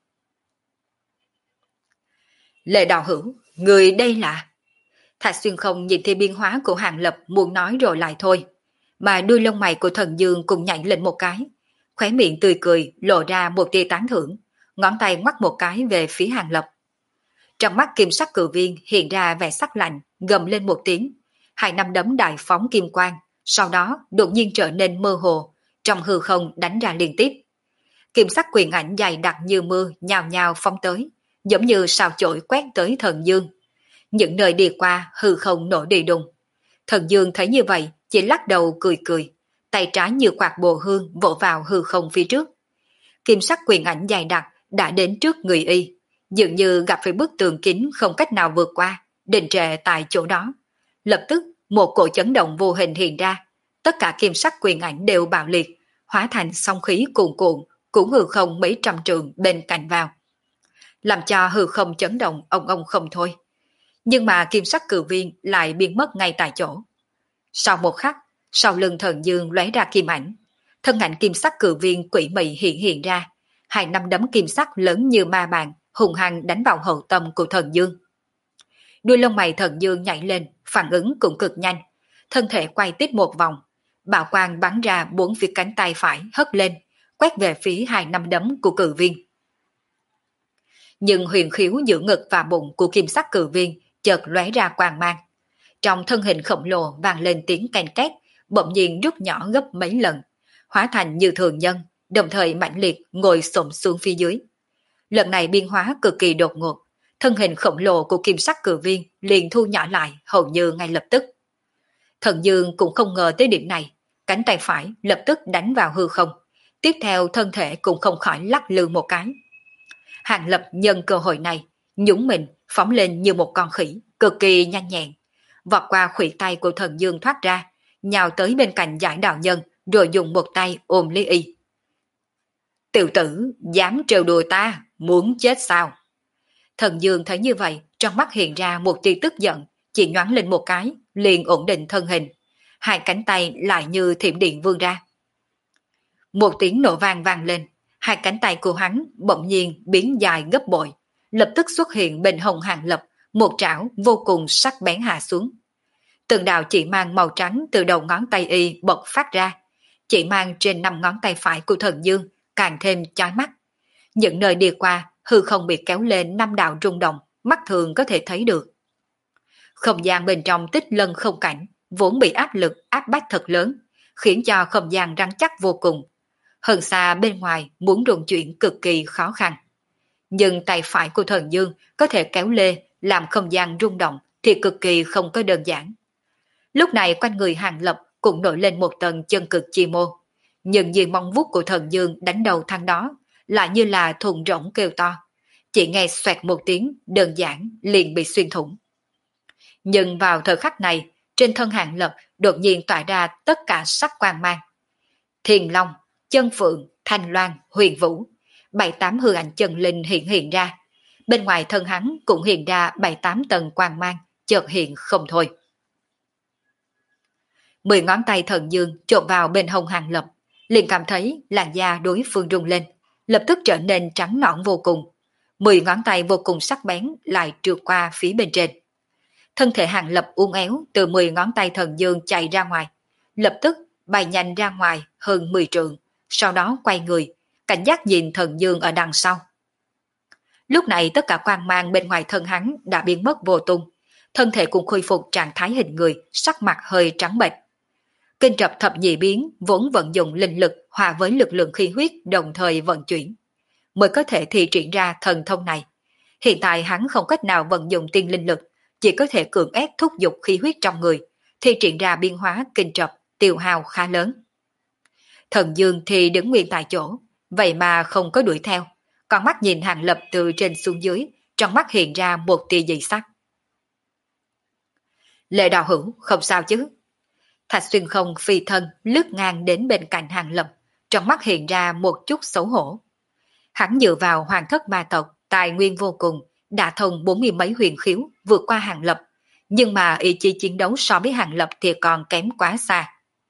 Lệ Đạo Hữu, người đây là... Thạch Xuyên không nhìn thấy biến hóa của Hàng Lập, muốn nói rồi lại thôi. Mà đuôi lông mày của Thần Dương cũng nhảy lên một cái. Khóe miệng tươi cười lộ ra một tia tán thưởng, ngón tay ngoắc một cái về phía Hàng Lập. Trong mắt kim sắc cự viên hiện ra vẻ sắc lạnh, gầm lên một tiếng. Hai nắm đấm đại phóng kim quang, sau đó đột nhiên trở nên mơ hồ, trong hư không đánh ra liên tiếp. Kim sắc quyền ảnh dày đặc như mưa nhào nhào phóng tới, giống như sao chổi quét tới Thần Dương. Những nơi đi qua hư không nổ đi đùng. Thần Dương thấy như vậy chỉ lắc đầu cười cười, tay trái như quạt bồ hương vỗ vào hư không phía trước. Kim sắc quyền ảnh dày đặc đã đến trước người y, dường như gặp phải bức tường kính không cách nào vượt qua, đình trệ tại chỗ đó. Lập tức một cỗ chấn động vô hình hiện ra, tất cả kim sắc quyền ảnh đều bạo liệt, hóa thành sóng khí cuồn cuộn, cũng hư không mấy trăm trượng bên cạnh vào, làm cho hư không chấn động ông không thôi. Nhưng mà kim sắc cự viên lại biến mất ngay tại chỗ. Sau một khắc, sau lưng Thần Dương lóe ra kim ảnh, thân ảnh kim sắc cự viên quỷ mị hiện ra, hai nắm đấm kim sắc lớn như ma bàn hùng hăng đánh vào hậu tâm của Thần Dương. Đuôi lông mày Thần Dương nhảy lên, phản ứng cũng cực nhanh, thân thể quay tít một vòng, bạo quang bắn ra bốn phía cánh tay phải hất lên, quét về phía hai nắm đấm của cự viên. Nhưng huyền khiếu giữa ngực và bụng của kim sắc cự viên chợt lóe ra quang mang. Trong thân hình khổng lồ vang lên tiếng ken két, bỗng nhiên rút nhỏ gấp mấy lần, hóa thành như thường nhân, đồng thời mãnh liệt ngồi xổm xuống phía dưới. Lần này biến hóa cực kỳ đột ngột, thân hình khổng lồ của kim sắc cự viên liền thu nhỏ lại hầu như ngay lập tức. Thần Dương cũng không ngờ tới điểm này, cánh tay phải lập tức đánh vào hư không, tiếp theo thân thể cũng không khỏi lắc lư một cái. Hàng Lập nhân cơ hội này, nhúng mình phóng lên như một con khỉ, cực kỳ nhanh nhẹn, vọt qua khuỷu tay của Thần Dương thoát ra, nhào tới bên cạnh Giải đạo nhân, rồi dùng một tay ôm lấy y. Tiểu tử, dám trêu đùa ta, muốn chết sao? Thần Dương thấy như vậy, trong mắt hiện ra một tia tức giận, chỉ nhoáng lên một cái, liền ổn định thân hình, hai cánh tay lại như thiểm điện vươn ra. Một tiếng nổ vang vang lên, hai cánh tay của hắn bỗng nhiên biến dài gấp bội, lập tức xuất hiện bên hông Hàng Lập, một trảo vô cùng sắc bén hạ xuống. Từng đạo chỉ mang màu trắng từ đầu ngón tay y bộc phát ra, chỉ mang trên 5 ngón tay phải của Thần Dương càng thêm chói mắt. Những nơi đi qua hư không bị kéo lên 5 đạo rung động, mắt thường có thể thấy được. Không gian bên trong Tích Lân không cảnh vốn bị áp lực áp bách thật lớn, khiến cho không gian rắn chắc vô cùng. Hơn xa bên ngoài muốn rung chuyển cực kỳ khó khăn. Nhưng tay phải của Thần Dương có thể kéo lê làm không gian rung động thì cực kỳ không có đơn giản. Lúc này quanh người Hàng Lập cũng nổi lên một tầng chân cực chi mô. Nhưng vì mong vuốt của Thần Dương đánh đầu thằng đó lại như là thùng rỗng kêu to. Chỉ nghe xoẹt một tiếng đơn giản liền bị xuyên thủng. Nhưng vào thời khắc này, trên thân Hàng Lập đột nhiên tỏa ra tất cả sắc quang mang. Thiên Long, Chân Phượng, Thanh Loan, Huyền Vũ, 7-8 hư ảnh chân linh hiện ra. Bên ngoài thân hắn cũng hiện ra 7-8 tầng quang mang, chợt hiện không thôi. 10 ngón tay thần dương chộp vào bên hông Hàng Lập, liền cảm thấy làn da đối phương rung lên, lập tức trở nên trắng nõn vô cùng. 10 ngón tay vô cùng sắc bén lại trượt qua phía bên trên. Thân thể Hàng Lập uốn éo từ 10 ngón tay thần dương chạy ra ngoài, lập tức bay nhanh ra ngoài hơn 10 trượng, sau đó quay người, cảnh giác nhìn thần dương ở đằng sau. Lúc này tất cả quang mang bên ngoài thân hắn đã biến mất vô tung, thân thể cũng khôi phục trạng thái hình người, sắc mặt hơi trắng bệch. Kinh trập thập nhị biến vốn vận dụng linh lực hòa với lực lượng khí huyết đồng thời vận chuyển, mới có thể thi triển ra thần thông này. Hiện tại hắn không cách nào vận dụng tiên linh lực, chỉ có thể cưỡng ép thúc giục khí huyết trong người, thi triển ra biến hóa kinh trập, tiêu hao khá lớn. Thần Dương thì đứng nguyên tại chỗ, vậy mà không có đuổi theo, còn mắt nhìn Hàng Lập từ trên xuống dưới, trong mắt hiện ra một tia dị sắc. Lệ Đạo Hữu, không sao chứ? Thạch Xuyên Không phi thân lướt ngang đến bên cạnh Hàng Lập, trong mắt hiện ra một chút xấu hổ. Hắn dựa vào hoàng thất ma tộc, tài nguyên vô cùng, đã thông 40 mấy huyền khiếu, vượt qua Hàng Lập, nhưng mà ý chí chiến đấu so với Hàng Lập thì còn kém quá xa.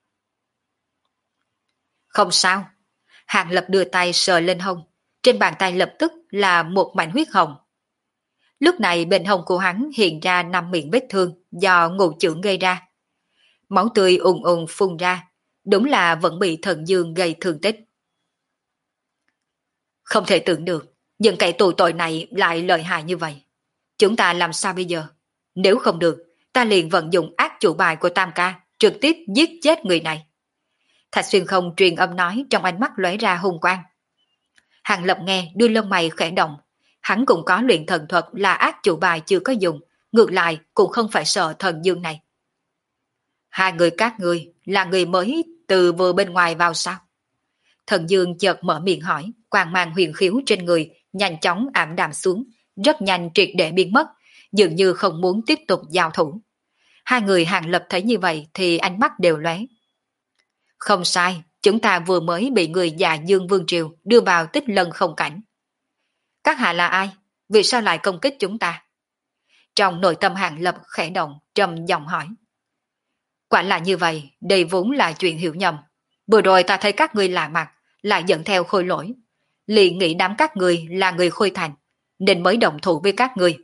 Không sao. Hàng Lập đưa tay sờ lên hông, trên bàn tay lập tức là một mảnh huyết hồng. Lúc này bên hông của hắn hiện ra 5 miệng vết thương do ngũ chưởng gây ra. Máu tươi ùn ùn phun ra, đúng là vẫn bị thần dương gây thương tích. Không thể tưởng được, những kẻ tù tội này lại lợi hại như vậy. Chúng ta làm sao bây giờ? Nếu không được, ta liền vận dụng ác chủ bài của Tam Ca, trực tiếp giết chết người này. Thạch Xuyên Không truyền âm nói, trong ánh mắt lóe ra hung quang. Hàng Lập nghe đuôi lông mày khẽ động, hắn cũng có luyện thần thuật là ác chủ bài chưa có dùng, ngược lại cũng không phải sợ thần dương này. Hai người các ngươi là người mới từ vừa bên ngoài vào sao? Thần dương chợt mở miệng hỏi, quang mang huyền khiếu trên người nhanh chóng ảm đạm xuống, rất nhanh triệt để biến mất, dường như không muốn tiếp tục giao thủ. Hai người Hàng Lập thấy như vậy thì ánh mắt đều lóe. Không sai, chúng ta vừa mới bị người già Dương Vương Triều đưa vào Tích Lân không cảnh. Các hạ là ai? Vì sao lại công kích chúng ta? Trong nội tâm Hàng Lập khẽ động, trầm giọng hỏi. Quả là như vậy, đây vốn là chuyện hiểu nhầm. Vừa rồi ta thấy các ngươi lạ mặt, lại dẫn theo Khôi Lỗi. Liền nghĩ đám các ngươi là người Khôi Thành, nên mới động thủ với các ngươi.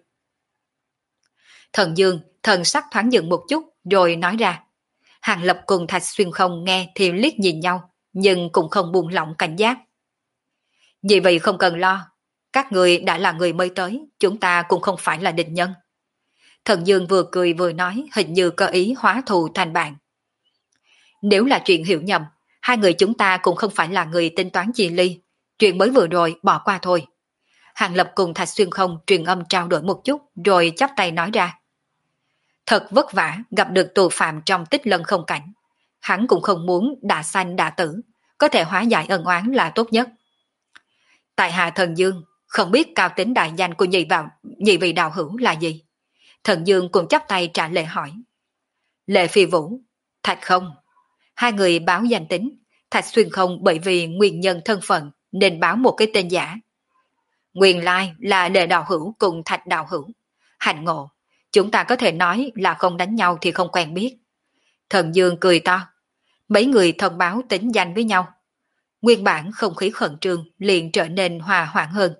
Thần Dương, thần sắc thoáng dừng một chút, rồi nói ra. Hàng Lập cùng Thạch Xuyên Không nghe thì liếc nhìn nhau, nhưng cũng không buông lỏng cảnh giác. Vì vậy không cần lo, các người đã là người mới tới, chúng ta cũng không phải là địch nhân. Thần Dương vừa cười vừa nói, hình như có ý hóa thù thành bạn. Nếu là chuyện hiểu nhầm, hai người chúng ta cũng không phải là người tính toán chi ly, chuyện mới vừa rồi bỏ qua thôi. Hàng Lập cùng Thạch Xuyên Không truyền âm trao đổi một chút, rồi chắp tay nói ra. Thật vất vả gặp được tù phạm trong Tích Lân không cảnh. Hắn cũng không muốn đã sanh đã tử, có thể hóa giải ân oán là tốt nhất. Tại hạ Thần Dương, không biết cao tính đại danh của nhị vị đạo hữu là gì? Thần Dương cũng chắp tay trả lời hỏi. Lệ Phi Vũ, Thạch Không. Hai người báo danh tính, Thạch Xuyên Không bởi vì nguyên nhân thân phận nên báo một cái tên giả. Nguyên lai là Lệ đạo hữu cùng Thạch đạo hữu. Hạnh ngộ, chúng ta có thể nói là không đánh nhau thì không quen biết. Thần Dương cười to. Mấy người thông báo tính danh với nhau. Nguyên bản không khí khẩn trương liền trở nên hòa hoãn hơn.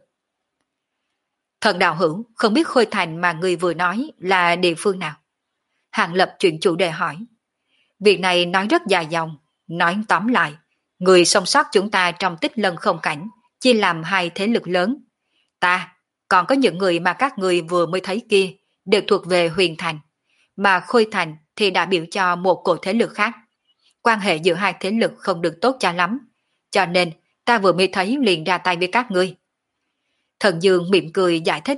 Thần đạo hữu, không biết Khôi Thành mà người vừa nói là địa phương nào? Hàng Lập chuyển chủ đề hỏi. Việc này nói rất dài dòng, nói tóm lại, người sống sót chúng ta trong Tích Lân không cảnh, chia làm hai thế lực lớn. Ta, còn có những người mà các người vừa mới thấy kia, đều thuộc về Huyền Thành, mà Khôi Thành thì đã biểu cho một cổ thế lực khác. Quan hệ giữa hai thế lực không được tốt cho lắm, cho nên ta vừa mới thấy liền ra tay với các ngươi. Thần Dương mỉm cười giải thích.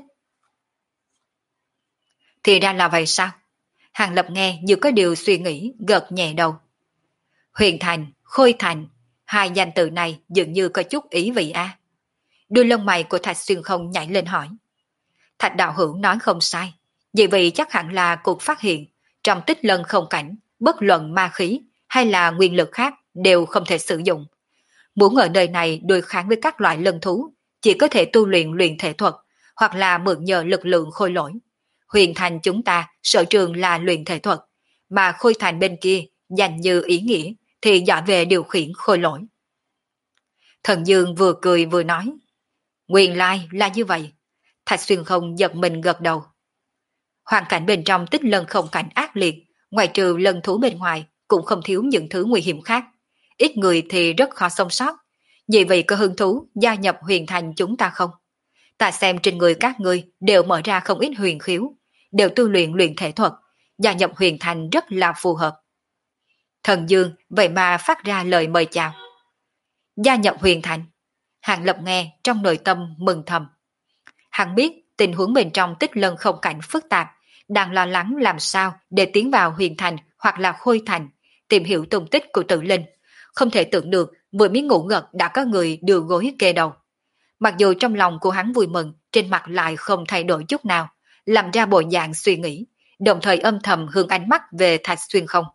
Thì ra là vậy sao? Hàng Lập nghe như có điều suy nghĩ, gật nhẹ đầu. Huyền Thành, Khôi Thành, hai danh từ này dường như có chút ý vị a. Đôi lông mày của Thạch Xuyên Không nhảy lên hỏi. Thạch đạo hữu nói không sai, vì vậy chắc hẳn là cuộc phát hiện trong Tích Lân không cảnh, bất luận ma khí hay là nguyên lực khác đều không thể sử dụng. Muốn ở nơi này đối kháng với các loại lân thú, chỉ có thể tu luyện luyện thể thuật, hoặc là mượn nhờ lực lượng khôi lỗi. Huyền thành chúng ta sở trường là luyện thể thuật, mà khôi thành bên kia dành như ý nghĩa thì giỏi về điều khiển khôi lỗi. Thần Dương vừa cười vừa nói, nguyên lai là như vậy. Thạch Xuyên không giật mình gật đầu. Hoàn cảnh bên trong Tích Lân không cảnh ác liệt, ngoài trừ lân thú bên ngoài cũng không thiếu những thứ nguy hiểm khác. Ít người thì rất khó sống sót. Vì vậy có hứng thú gia nhập huyền thành chúng ta không? Ta xem trên người các ngươi đều mở ra không ít huyền khiếu, đều tu luyện luyện thể thuật, gia nhập huyền thành rất là phù hợp. Thần Dương vậy mà phát ra lời mời chào. Gia nhập huyền thành. Hàng Lập nghe trong nội tâm mừng thầm. Hắn biết tình huống bên trong Tích Lân không cảnh phức tạp, đang lo lắng làm sao để tiến vào huyền thành hoặc là khôi thành, tìm hiểu tung tích của Tử Linh. Không thể tưởng được vừa mới ngủ gật đã có người đưa gối kê đầu. Mặc dù trong lòng của hắn vui mừng, trên mặt lại không thay đổi chút nào, làm ra bộ dạng suy nghĩ, đồng thời âm thầm hướng ánh mắt về Thạch Xuyên không.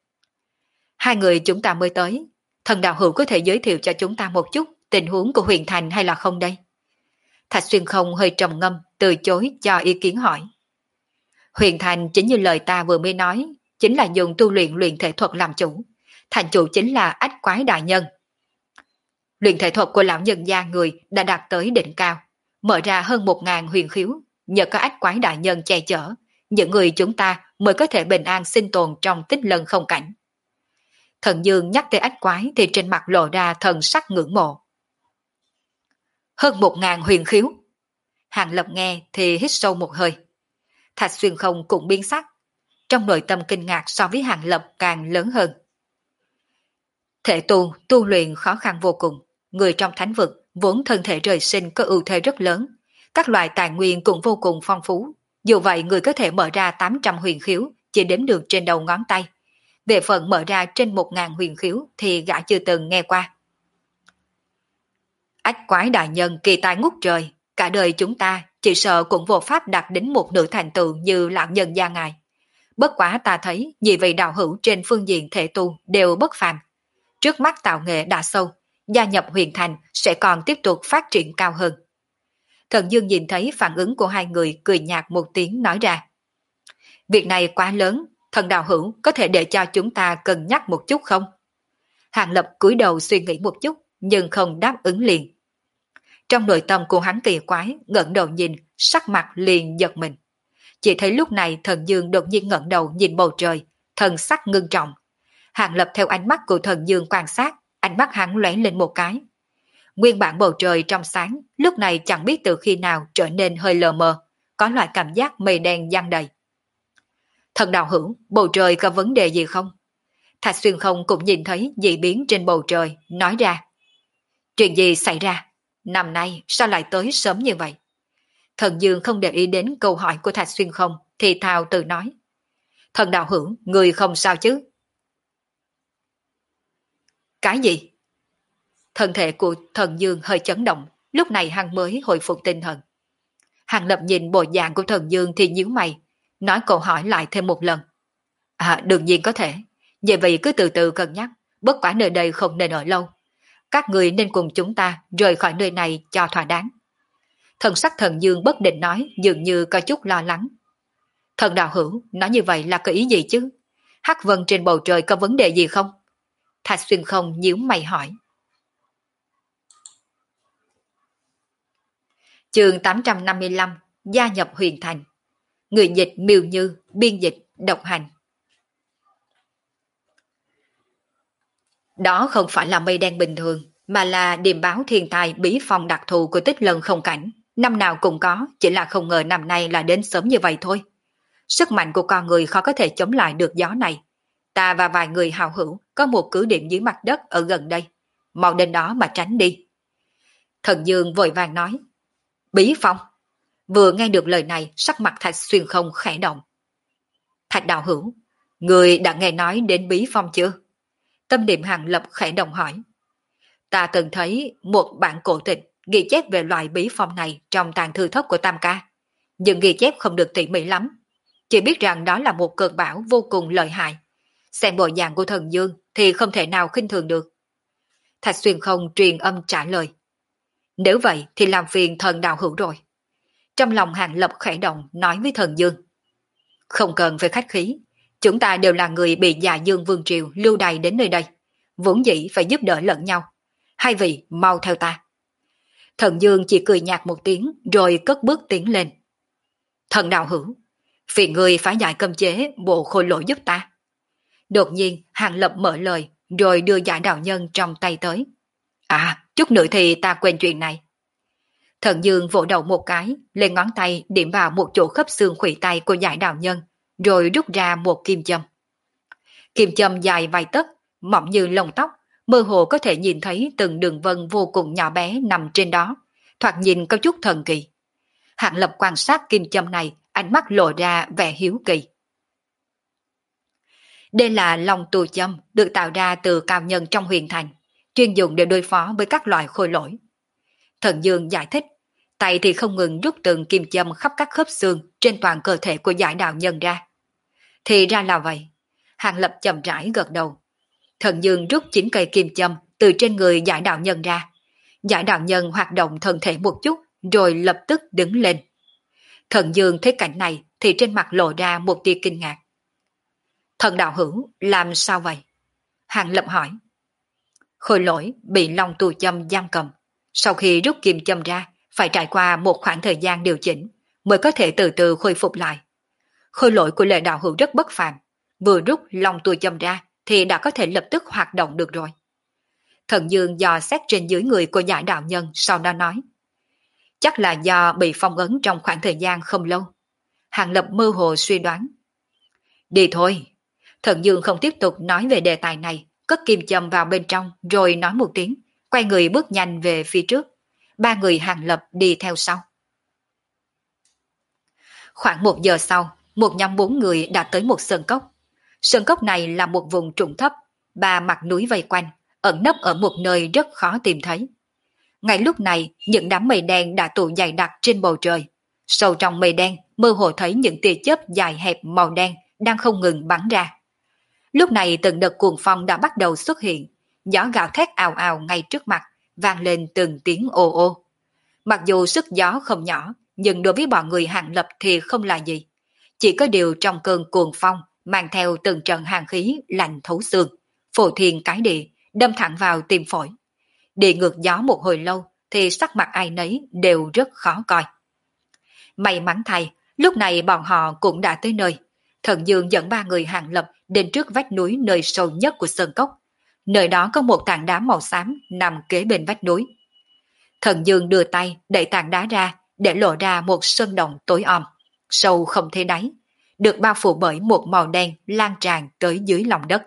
Hai người chúng ta mới tới, thần đạo hữu có thể giới thiệu cho chúng ta một chút tình huống của huyền thành hay là không đây? Thạch Xuyên không hơi trầm ngâm, từ chối cho ý kiến hỏi. Huyền thành chính như lời ta vừa mới nói, chính là dùng tu luyện luyện thể thuật làm chủ. Thành chủ chính là Ách Quái Đại Nhân. Luyện thể thuật của lão nhân gia người đã đạt tới đỉnh cao, mở ra hơn 1.000 huyền khiếu, nhờ có Ách Quái Đại Nhân che chở, những người chúng ta mới có thể bình an sinh tồn trong Tích Lân không cảnh. Thần Dương nhắc tới Ách Quái thì trên mặt lộ ra thần sắc ngưỡng mộ. Hơn 1.000 huyền khiếu. Hàng Lập nghe thì hít sâu một hơi. Thạch Xuyên không cũng biến sắc, trong nội tâm kinh ngạc so với Hàng Lập càng lớn hơn. Thể tu luyện khó khăn vô cùng, người trong thánh vực vốn thân thể trời sinh có ưu thế rất lớn, các loại tài nguyên cũng vô cùng phong phú, dù vậy người có thể mở ra 800 huyền khiếu chỉ đếm được trên đầu ngón tay. Về phần mở ra trên 1.000 huyền khiếu thì gã chưa từng nghe qua. Ách Quái Đại Nhân kỳ tài ngút trời, cả đời chúng ta chỉ sợ cũng vô pháp đạt đến một nửa thành tựu như lão nhân gia ngài. Bất quá ta thấy vì vậy đạo hữu trên phương diện thể tu đều bất phàm. Trước mắt tạo nghệ đã sâu, gia nhập huyền thành sẽ còn tiếp tục phát triển cao hơn. Thần Dương nhìn thấy phản ứng của hai người, cười nhạt một tiếng nói ra. Việc này quá lớn, thần đạo hữu có thể để cho chúng ta cân nhắc một chút không? Hàng Lập cúi đầu suy nghĩ một chút, nhưng không đáp ứng liền. Trong nội tâm của hắn kỳ quái, ngẩng đầu nhìn, sắc mặt liền giật mình. Chỉ thấy lúc này Thần Dương đột nhiên ngẩng đầu nhìn bầu trời, thần sắc ngưng trọng. Hàng Lập theo ánh mắt của Thần Dương quan sát, ánh mắt hắn lóe lên một cái. Nguyên bản bầu trời trong sáng, lúc này chẳng biết từ khi nào trở nên hơi lờ mờ, có loại cảm giác mây đen giăng đầy. Thần đạo hữu, bầu trời có vấn đề gì không? Thạch Xuyên không cũng nhìn thấy dị biến trên bầu trời, nói ra. Chuyện gì xảy ra? Năm nay sao lại tới sớm như vậy? Thần Dương không để ý đến câu hỏi của Thạch Xuyên không, thì thào tự nói. Thần đạo hữu, người không sao chứ? Cái gì? Thân thể của Thần Dương hơi chấn động, lúc này hắn mới hồi phục tinh thần. Hàng Lập nhìn bộ dạng của Thần Dương thì nhíu mày, nói câu hỏi lại thêm một lần. Đương nhiên có thể, vậy vì cứ từ từ cân nhắc, bất quả nơi đây không nên ở lâu. Các người nên cùng chúng ta rời khỏi nơi này cho thỏa đáng. Thần sắc Thần Dương bất định nói, dường như có chút lo lắng. Thần đạo hữu, nói như vậy là có ý gì chứ? Hắc vân trên bầu trời có vấn đề gì không? Thạch Xuyên không nhíu mày hỏi. Chương 855, gia nhập huyền thành. Người dịch Miêu Như, biên dịch Độc Hành. Đó không phải là mây đen bình thường, mà là điềm báo thiên tài bí phong đặc thù của Tích Lân không cảnh. Năm nào cũng có, chỉ là không ngờ năm nay là đến sớm như vậy thôi. Sức mạnh của con người khó có thể chống lại được gió này. Ta và vài người hào hữu có một cứ điểm dưới mặt đất ở gần đây. Mau đến đó mà tránh đi. Thần Dương vội vàng nói. Bí phong. Vừa nghe được lời này, sắc mặt Thạch Xuyên không khẽ động. Thạch đạo hữu, người đã nghe nói đến bí phong chưa? Tâm niệm Hàng Lập khẽ động hỏi. Ta từng thấy một bản cổ tịch ghi chép về loại bí phong này trong tàng thư thất của Tam Ca, nhưng ghi chép không được tỉ mỉ lắm. Chỉ biết rằng đó là một cơn bão vô cùng lợi hại. Xem bộ dạng của Thần Dương thì không thể nào khinh thường được. Thạch Xuyên không truyền âm trả lời. Nếu vậy thì làm phiền thần đạo hữu rồi. Trong lòng Hàng Lập khẽ động nói với thần Dương. Không cần phải khách khí, chúng ta đều là người bị Dạ Dương Vương Triều lưu đày đến nơi đây, vốn dĩ phải giúp đỡ lẫn nhau. Hai vị mau theo ta. Thần Dương chỉ cười nhạt một tiếng rồi cất bước tiến lên. Thần đạo hữu, phiền người phá giải cấm chế bộ khôi lỗi giúp ta. Đột nhiên Hàng Lập mở lời rồi đưa giải đạo nhân trong tay tới. À, chút nữa thì ta quên chuyện này. Thần Dương vỗ đầu một cái, lên ngón tay điểm vào một chỗ khớp xương khuỷu tay của giải đạo nhân, rồi rút ra một kim châm. Kim châm dài vài tấc, mỏng như lông tóc, mơ hồ có thể nhìn thấy từng đường vân vô cùng nhỏ bé nằm trên đó, thoạt nhìn có chút thần kỳ. Hạng Lập quan sát kim châm này, ánh mắt lộ ra vẻ hiếu kỳ. Đây là long tù châm được tạo ra từ cao nhân trong huyền thành, chuyên dùng để đối phó với các loại khôi lỗi. Thần Dương giải thích, tay thì không ngừng rút từng kim châm khắp các khớp xương trên toàn cơ thể của giải đạo nhân ra. Thì ra là vậy. Hàng Lập chậm rãi gật đầu. Thần Dương rút 9 cây kim châm từ trên người giải đạo nhân ra. Giải đạo nhân hoạt động thân thể một chút rồi lập tức đứng lên. Thần Dương thấy cảnh này thì trên mặt lộ ra một tia kinh ngạc. Thần đạo hữu làm sao vậy? Hàng Lập hỏi. Khôi lỗi bị long tù châm giam cầm. Sau khi rút kim châm ra, phải trải qua một khoảng thời gian điều chỉnh mới có thể từ từ khôi phục lại. Khôi lỗi của Lệ đạo hữu rất bất phàm, vừa rút long tù châm ra thì đã có thể lập tức hoạt động được rồi. Thần Dương dò xét trên dưới người của giải đạo nhân, sau đó nói. Chắc là do bị phong ấn trong khoảng thời gian không lâu. Hàng Lập mơ hồ suy đoán. Đi thôi. Thần Dương không tiếp tục nói về đề tài này, cất kim châm vào bên trong rồi nói một tiếng, quay người bước nhanh về phía trước. Ba người Hàng Lập đi theo sau. Khoảng 1 giờ sau, một nhóm 4 người đã tới một sơn cốc. Sơn cốc này là một vùng trũng thấp, 3 mặt núi vây quanh, ẩn nấp ở một nơi rất khó tìm thấy. Ngay lúc này, những đám mây đen đã tụ dày đặc trên bầu trời. Sâu trong mây đen, mơ hồ thấy những tia chớp dài hẹp màu đen đang không ngừng bắn ra. Lúc này từng đợt cuồng phong đã bắt đầu xuất hiện, gió gào thét ào ào ngay trước mặt, vang lên từng tiếng ồ ô. Mặc dù sức gió không nhỏ, nhưng đối với bọn người Hàng Lập thì không là gì. Chỉ có điều trong cơn cuồng phong mang theo từng trận hàn khí lạnh thấu xương, phô thiên cái địa, đâm thẳng vào tim phổi. Đi ngược gió một hồi lâu thì sắc mặt ai nấy đều rất khó coi. May mắn thay, lúc này bọn họ cũng đã tới nơi. Thần Dương dẫn 3 người Hàng Lập đến trước vách núi nơi sâu nhất của sơn cốc. Nơi đó có một tảng đá màu xám nằm kế bên vách núi. Thần Dương đưa tay đẩy tảng đá ra để lộ ra một sơn động tối om, sâu không thấy đáy, được bao phủ bởi một màu đen lan tràn tới dưới lòng đất.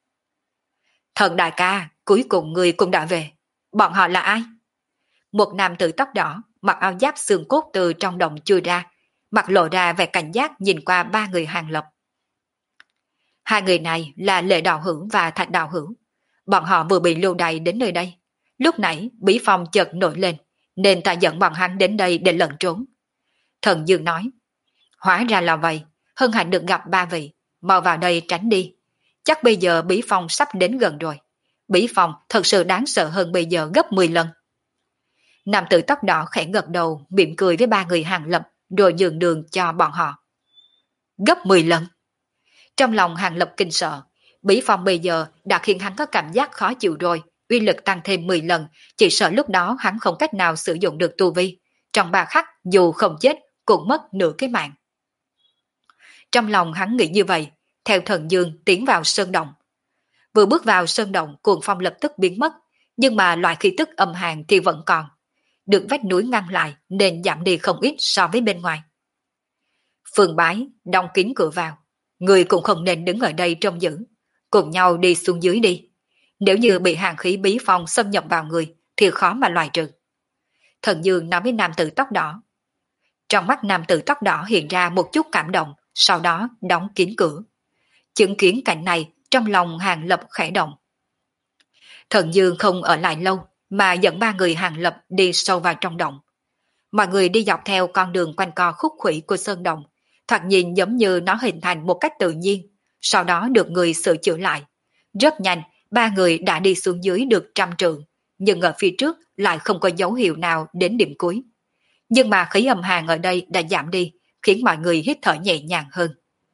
Thần đại ca, cuối cùng người cũng đã về. Bọn họ là ai? Một nam tử tóc đỏ, mặc áo giáp xương cốt từ trong động chui ra, mặt lộ ra vẻ cảnh giác nhìn qua 3 người Hàng Lập. 2 người này là Lệ đạo hữu và Thạch đạo hữu. Bọn họ vừa bị lưu đày đến nơi đây. Lúc nãy bí phong chợt nổi lên, nên ta dẫn bọn hắn đến đây để lẩn trốn. Thần Dương nói. Hóa ra là vậy, hân hạnh được gặp 3 vị, mau vào đây tránh đi. Chắc bây giờ bí phong sắp đến gần rồi. Bí phong thật sự đáng sợ hơn bây giờ gấp 10 lần. Nam tử tóc đỏ khẽ gật đầu, mỉm cười với 3 người Hàng Lập, rồi nhường đường cho bọn họ. Gấp 10 lần. Trong lòng Hàng Lập kinh sợ, bí phong bây giờ đã khiến hắn có cảm giác khó chịu rồi, uy lực tăng thêm 10 lần, chỉ sợ lúc đó hắn không cách nào sử dụng được tu vi. Trong 3 khắc, dù không chết, cũng mất nửa cái mạng. Trong lòng hắn nghĩ như vậy, theo thần Dương tiến vào sơn động. Vừa bước vào sơn động, cuồng phong lập tức biến mất, nhưng mà loại khí tức âm hàn thì vẫn còn. Được vách núi ngăn lại nên giảm đi không ít so với bên ngoài. Phương Bái đóng kín cửa vào. Người cũng không nên đứng ở đây trông giữ. Cùng nhau đi xuống dưới đi. Nếu như bị hàn khí bí phong xâm nhập vào người thì khó mà loại trừ. Thần Dương nói với nam tử tóc đỏ. Trong mắt nam tử tóc đỏ hiện ra một chút cảm động, sau đó đóng kín cửa. Chứng kiến cảnh này, trong lòng Hàng Lập khẽ động. Thần Dương không ở lại lâu, mà dẫn 3 người Hàng Lập đi sâu vào trong động. Mọi người đi dọc theo con đường quanh co khúc khuỷu của sơn động, thoạt nhìn giống như nó hình thành một cách tự nhiên, sau đó được người sửa chữa lại. Rất nhanh, ba người đã đi xuống dưới được 100 trượng, nhưng ở phía trước lại không có dấu hiệu nào đến điểm cuối. Nhưng mà khí âm hàn ở đây đã giảm đi, khiến mọi người hít thở nhẹ nhàng hơn.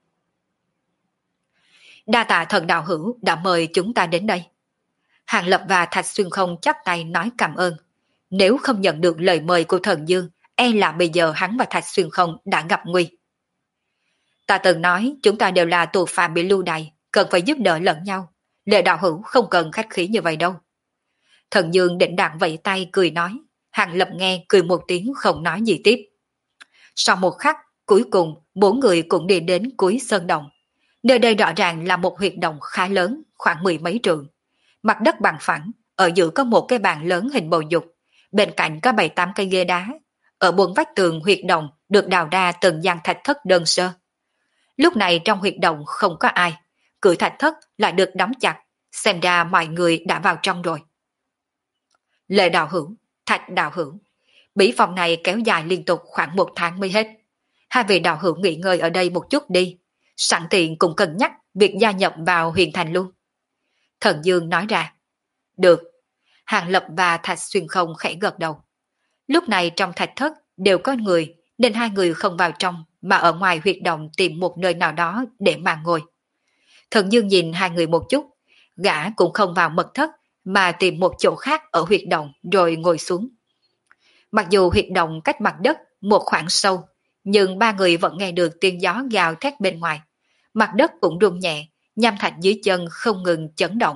Đa tạ thần đạo hữu đã mời chúng ta đến đây. Hàng Lập và Thạch Xuyên Không chắp tay nói cảm ơn. Nếu không nhận được lời mời của thần Dương, e là bây giờ hắn và Thạch Xuyên Không đã gặp nguy. Ta từng nói chúng ta đều là tù phạm bị lưu đày, cần phải giúp đỡ lẫn nhau. Lệ đạo hữu không cần khách khí như vậy đâu. Thần Dương định đạn vẫy tay cười nói. Hàng Lập nghe cười một tiếng không nói gì tiếp. Sau một khắc, cuối cùng 4 người cũng đi đến cuối sơn động. Nơi đây rõ ràng là một huyệt động khá lớn, khoảng 10 mấy trượng. Mặt đất bằng phẳng, ở giữa có một cái bàn lớn hình bầu dục, bên cạnh có 7-8 cây ghế đá. Ở buồng vách tường huyệt động được đào ra từng gian thạch thất đơn sơ. Lúc này trong huyệt động không có ai, cửa thạch thất lại được đóng chặt, xem ra mọi người đã vào trong rồi. Lệ đạo hữu, Thạch đạo hữu, bí phòng này kéo dài liên tục khoảng 1 tháng mới hết. Hai vị đạo hữu nghỉ ngơi ở đây một chút đi, sẵn tiện cũng cân nhắc việc gia nhập vào huyền thành luôn. Thần Dương nói ra. Được. Hàng Lập và Thạch Xuyên Không khẽ gật đầu. Lúc này trong thạch thất đều có người, nên hai người không vào trong mà ở ngoài huyệt động tìm một nơi nào đó để mà ngồi. Thần Dương nhìn hai người một chút, gã cũng không vào mật thất mà tìm một chỗ khác ở huyệt động rồi ngồi xuống. Mặc dù huyệt động cách mặt đất một khoảng sâu, nhưng ba người vẫn nghe được tiếng gió gào thét bên ngoài. Mặt đất cũng rung nhẹ, nham thạch dưới chân không ngừng chấn động.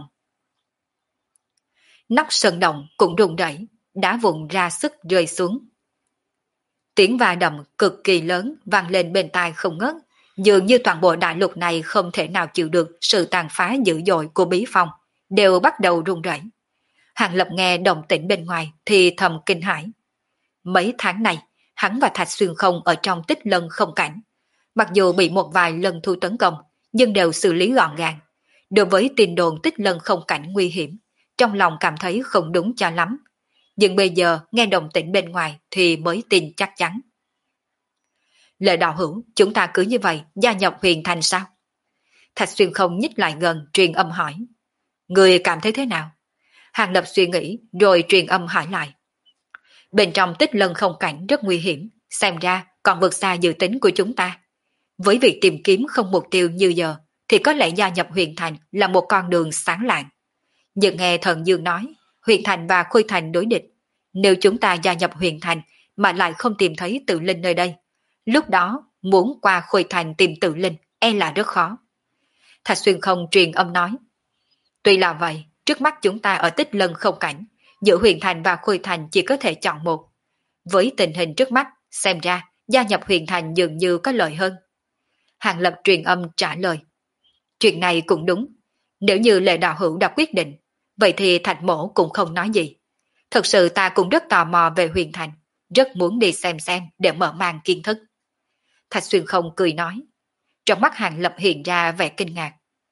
Nóc sân động cũng rung rẩy, đá vụn ra sức rơi xuống. Tiếng va đầm cực kỳ lớn vang lên bên tai không ngớt, dường như toàn bộ đại lục này không thể nào chịu được sự tàn phá dữ dội của bí phong, đều bắt đầu rung rẩy. Hàng Lập nghe động tĩnh bên ngoài thì thầm kinh hãi. Mấy tháng này, hắn và Thạch Xuyên Không ở trong Tích Lân không cảnh. Mặc dù bị một vài lần thu tấn công, nhưng đều xử lý gọn gàng. Đối với tin đồn Tích Lân không cảnh nguy hiểm, trong lòng cảm thấy không đúng cho lắm. Nhưng bây giờ nghe động tĩnh bên ngoài thì mới tin chắc chắn. Lệ đạo hữu, chúng ta cứ như vậy gia nhập huyền thành sao? Thạch Xuyên Không nhích lại gần truyền âm hỏi. Người cảm thấy thế nào? Hàng Lập suy nghĩ rồi truyền âm hỏi lại. Bên trong Tích Lân không cảnh rất nguy hiểm, xem ra còn vượt xa dự tính của chúng ta. Với việc tìm kiếm không mục tiêu như giờ, thì có lẽ gia nhập huyền thành là một con đường sáng lạng. Nhưng nghe thần Dương nói, huyền thành và khôi thành đối địch. Nếu chúng ta gia nhập huyền thành mà lại không tìm thấy tự linh nơi đây, lúc đó muốn qua khôi thành tìm tự linh e là rất khó. Thạch Xuyên Không truyền âm nói. Tuy là vậy, trước mắt chúng ta ở Tích Lân không cảnh, giữa huyền thành và khôi thành chỉ có thể chọn một. Với tình hình trước mắt, xem ra gia nhập huyền thành dường như có lợi hơn. Hàng Lập truyền âm trả lời. Chuyện này cũng đúng. Nếu như Lệ đạo hữu đã quyết định, vậy thì Thạch mổ cũng không nói gì. Thật sự ta cũng rất tò mò về huyền thành, rất muốn đi xem để mở mang kiến thức. Thạch Xuyên Không cười nói. Trong mắt Hàng Lập hiện ra vẻ kinh ngạc.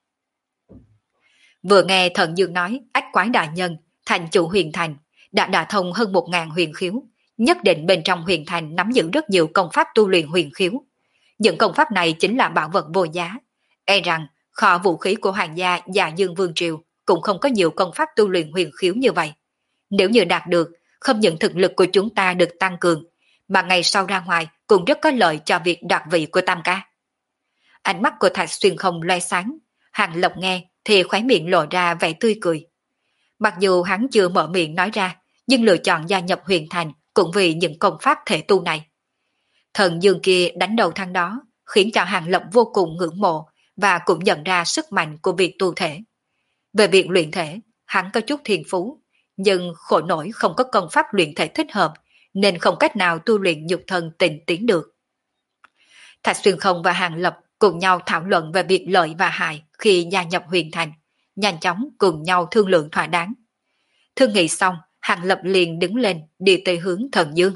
Vừa nghe thần Dương nói ách quái đại nhân, thành chủ huyền thành, đã đả thông hơn 1000 huyền khiếu, nhất định bên trong huyền thành nắm giữ rất nhiều công pháp tu luyện huyền khiếu. Những công pháp này chính là bảo vật vô giá. E rằng kho vũ khí của hoàng gia Dạ Dương Vương Triều cũng không có nhiều công pháp tu luyện huyền khiếu như vậy. Nếu như đạt được, không những thực lực của chúng ta được tăng cường, mà ngày sau ra ngoài cũng rất có lợi cho việc đoạt vị của Tam Ca. Ánh mắt của Thạch Xuyên Không loe sáng, Hàng Lập nghe thì khóe miệng lộ ra vẻ tươi cười. Mặc dù hắn chưa mở miệng nói ra, nhưng lựa chọn gia nhập huyền thành cũng vì những công pháp thể tu này. Thần Dương kia đánh đầu thằng đó, khiến cho Hàng Lập vô cùng ngưỡng mộ và cũng nhận ra sức mạnh của việc tu thể. Về việc luyện thể, hắn có chút thiên phú, nhưng khổ nổi không có công pháp luyện thể thích hợp, nên không cách nào tu luyện nhục thân tịnh tiến được. Thạch Xuyên Không và Hàng Lập cùng nhau thảo luận về việc lợi và hại khi gia nhập huyền thành, nhanh chóng cùng nhau thương lượng thỏa đáng. Thương nghị xong, Hàng Lập liền đứng lên đi tới hướng Thần Dương.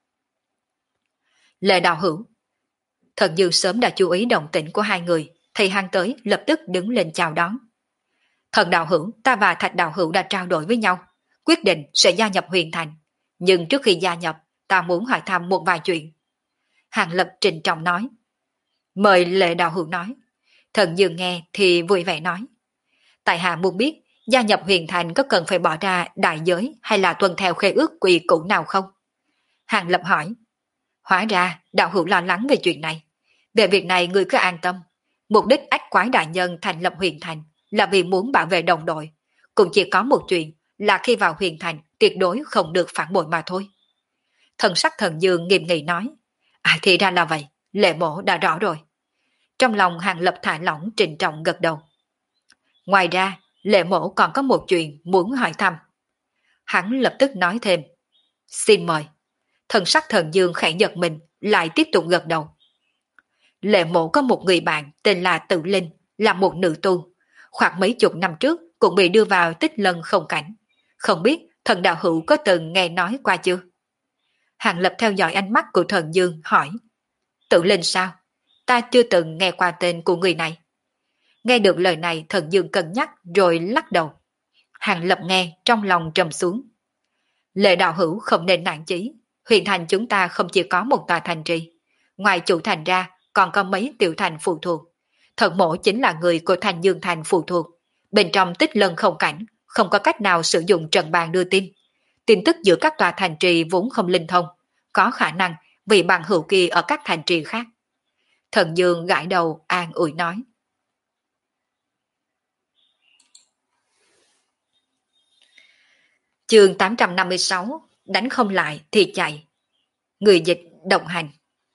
Lệ đạo hữu. Thần Dương sớm đã chú ý động tĩnh của hai người, thì hắn tới lập tức đứng lên chào đón. Thần đạo hữu, ta và Thạch đạo hữu đã trao đổi với nhau, quyết định sẽ gia nhập huyền thành. Nhưng trước khi gia nhập, ta muốn hỏi thăm một vài chuyện. Hàng Lập trịnh trọng nói. Mời Lệ đạo hữu nói. Thần Dương nghe thì vui vẻ nói. Tại hạ muốn biết Gia nhập huyền thành có cần phải bỏ ra đại giới hay là tuân theo khế ước quy củ nào không? Hàng Lập hỏi. Hóa ra đạo hữu lo lắng về chuyện này. Về việc này ngươi cứ an tâm. Mục đích ách quái đại nhân thành lập huyền thành là vì muốn bảo vệ đồng đội. Cũng chỉ có một chuyện là khi vào huyền thành tuyệt đối không được phản bội mà thôi. Thần sắc Thần Dương nghiêm nghị nói. À thì ra là vậy, Lệ Mộ đã rõ rồi. Trong lòng Hàng Lập thả lỏng trịnh trọng gật đầu. Ngoài ra, Lệ Mộ còn có một chuyện muốn hỏi thăm. Hắn lập tức nói thêm. Xin mời. Thần sắc Thần Dương khẽ giật mình, lại tiếp tục gật đầu. Lệ Mộ có một người bạn tên là Tự Linh, là một nữ tu. Khoảng mấy chục năm trước cũng bị đưa vào Tích Lân không cảnh. Không biết thần đạo hữu có từng nghe nói qua chưa? Hàng Lập theo dõi ánh mắt của Thần Dương hỏi. Tự Linh sao? Ta chưa từng nghe qua tên của người này. Nghe được lời này Thần Dương cân nhắc rồi lắc đầu. Hàng Lập nghe trong lòng trầm xuống. Lệ đạo hữu không nên nản chí. Huyền thành chúng ta không chỉ có một tòa thành trì. Ngoài chủ thành ra còn có mấy tiểu thành phụ thuộc. Thần mộ chính là người của thành Dương thành phụ thuộc. Bên trong Tích Lân không cảnh không có cách nào sử dụng trận bàn đưa tin. Tin tức giữa các tòa thành trì vốn không linh thông. Có khả năng vì bằng hữu kia ở các thành trì khác. Thần Dương gãi đầu an ủi nói. Chương 856, đánh không lại thì chạy. Người dịch đồng hành.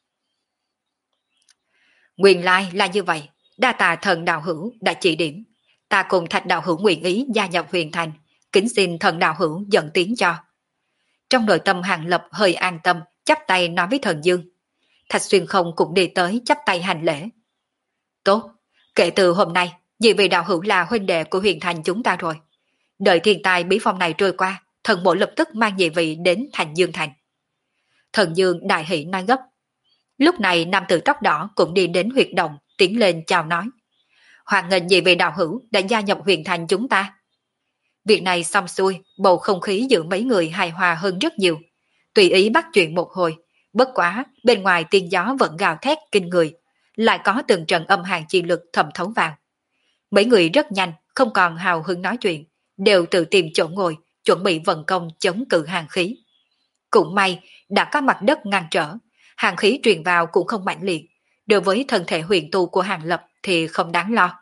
Nguyên lai là như vậy, đa tạ thần đạo hữu đã chỉ điểm. Ta cùng Thạch đạo hữu nguyện ý gia nhập huyền thành, kính xin thần đạo hữu dẫn tiếng cho. Trong nội tâm Hàng Lập hơi an tâm, chắp tay nói với Thần Dương. Thạch Xuyên Không cũng đi tới chắp tay hành lễ. Tốt, kể từ hôm nay, vì vị đạo hữu là huynh đệ của huyền thành chúng ta rồi. Đợi thiên tai bí phong này trôi qua, thần bộ lập tức mang nhị vị đến thành Dương thành. Thần Dương đại hỷ nói gấp. Lúc này nam tử tóc đỏ cũng đi đến huyệt động, tiến lên chào nói. Hoan nghênh nhị vị đạo hữu đã gia nhập huyền thành chúng ta. Việc này xong xuôi, bầu không khí giữa mấy người hài hòa hơn rất nhiều. Tùy ý bắt chuyện một hồi, bất quá bên ngoài tiếng gió vẫn gào thét kinh người, lại có từng trận âm hàn chi lực thẩm thấu vào. Mấy người rất nhanh, không còn hào hứng nói chuyện, đều tự tìm chỗ ngồi, chuẩn bị vận công chống cự hàn khí. Cũng may đã có mặt đất ngăn trở, hàn khí truyền vào cũng không mạnh liệt, đối với thân thể huyền tu của Hàng Lập thì không đáng lo.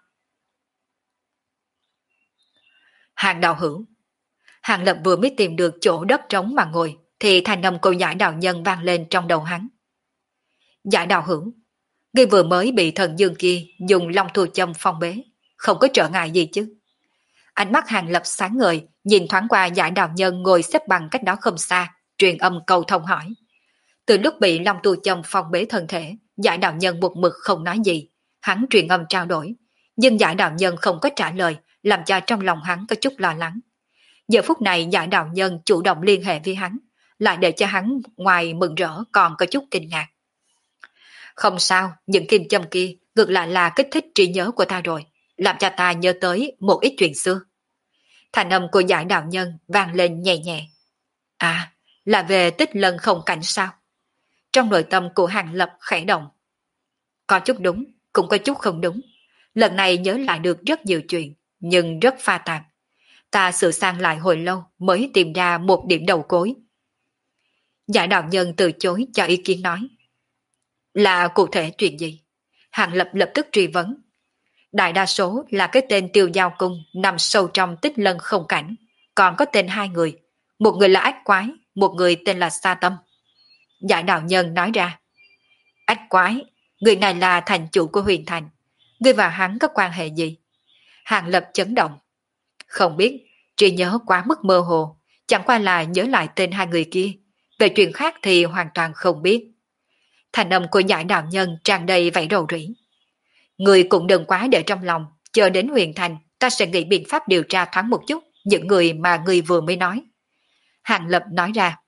Hàng đạo hữu. Hàng Lập vừa mới tìm được chỗ đất trống mà ngồi, thì thanh âm của Giải đạo nhân vang lên trong đầu hắn. Giải đạo hữu, ngươi vừa mới bị Thần Dương kia dùng long thù châm phong bế, không có trở ngại gì chứ? Ánh mắt Hàng Lập sáng ngời, nhìn thoáng qua Giải đạo nhân ngồi xếp bằng cách đó không xa, truyền âm cầu thông hỏi. Từ lúc bị long thù châm phong bế thân thể, Giải đạo nhân một mực không nói gì, hắn truyền âm trao đổi, nhưng Giải đạo nhân không có trả lời, làm cho trong lòng hắn có chút lo lắng. Giờ phút này Giải đạo nhân chủ động liên hệ với hắn, lại để cho hắn ngoài mừng rỡ còn có chút kinh ngạc. Không sao, những kim châm kia ngược lại là kích thích trí nhớ của ta rồi, làm cho ta nhớ tới một ít chuyện xưa. Thành âm của Giải đạo nhân vang lên nhẹ nhẹ. À, là về Tích Lân không cảnh sao? Trong nội tâm của Hàng Lập khẽ động. Có chút đúng, cũng có chút không đúng. Lần này nhớ lại được rất nhiều chuyện, nhưng rất pha tạp. Ta sửa sang lại hồi lâu mới tìm ra một điểm đầu cối. Giải đạo nhân từ chối cho ý kiến nói. Là cụ thể chuyện gì? Hàng Lập lập tức truy vấn. Đại đa số là cái tên Tiêu Giao Cung nằm sâu trong Tích Lân không cảnh, còn có tên hai người, một người là Ách Quái, một người tên là Sa Tâm. Giải đạo nhân nói ra. Ách Quái, người này là thành chủ của huyền thành, ngươi và hắn có quan hệ gì? Hàng Lập chấn động. Không biết, trí nhớ quá mức mơ hồ, chẳng qua là nhớ lại tên hai người kia, về chuyện khác thì hoàn toàn không biết. Thành âm của Giải đạo nhân tràn đầy vẻ rầu rĩ. Người cũng đừng quá để trong lòng, chờ đến huyền thành, ta sẽ nghĩ biện pháp điều tra thoáng một chút những người mà người vừa mới nói. Hàng Lập nói ra.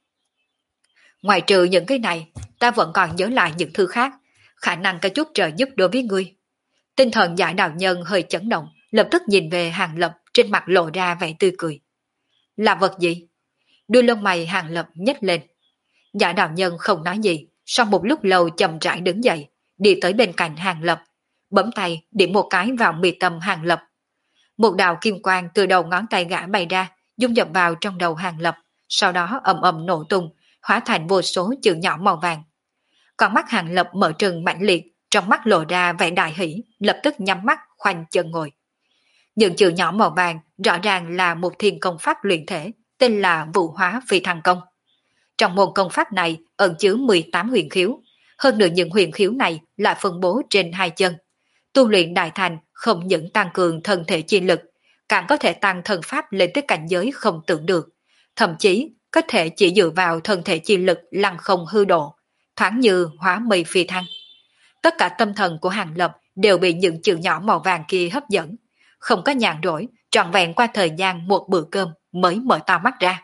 Ngoài trừ những cái này, ta vẫn còn nhớ lại những thứ khác, khả năng có chút trợ giúp đối với ngươi. Tinh thần Giải đạo nhân hơi chấn động, lập tức nhìn về Hàng Lập, trên mặt lộ ra vẻ tươi cười. Là vật gì? Đuôi lông mày Hàng Lập nhếch lên. Giải đạo nhân không nói gì, sau một lúc lâu chậm rãi đứng dậy, đi tới bên cạnh Hàng Lập, bấm tay điểm một cái vào mi tâm Hàng Lập. Một đạo kim quang từ đầu ngón tay gã bay ra, dung nhập vào trong đầu Hàng Lập, sau đó ầm ầm nổ tung, hóa thành vô số chữ nhỏ màu vàng. Con mắt Hàng Lập mở trừng mãnh liệt, trong mắt lộ ra vẻ đại hỷ, lập tức nhắm mắt khoanh chân ngồi. Những chữ nhỏ màu vàng rõ ràng là một thiên công pháp luyện thể, tên là Vũ Hóa Phi Thăng Công. Trong môn công pháp này ẩn chứa 18 huyền khiếu, hơn nữa những huyền khiếu này lại phân bố trên hai chân. Tu luyện đại thành không những tăng cường thân thể chi lực, càng có thể tăng thân pháp lên tới cảnh giới không tưởng được, thậm chí có thể chỉ dựa vào thân thể chi lực lăng không hư độ, thoáng như hóa mây phi thăng. Tất cả tâm thần của Hàng Lập đều bị những chữ nhỏ màu vàng kia hấp dẫn, không có nhàn rỗi, trọn vẹn qua thời gian một bữa cơm mới mở to mắt ra.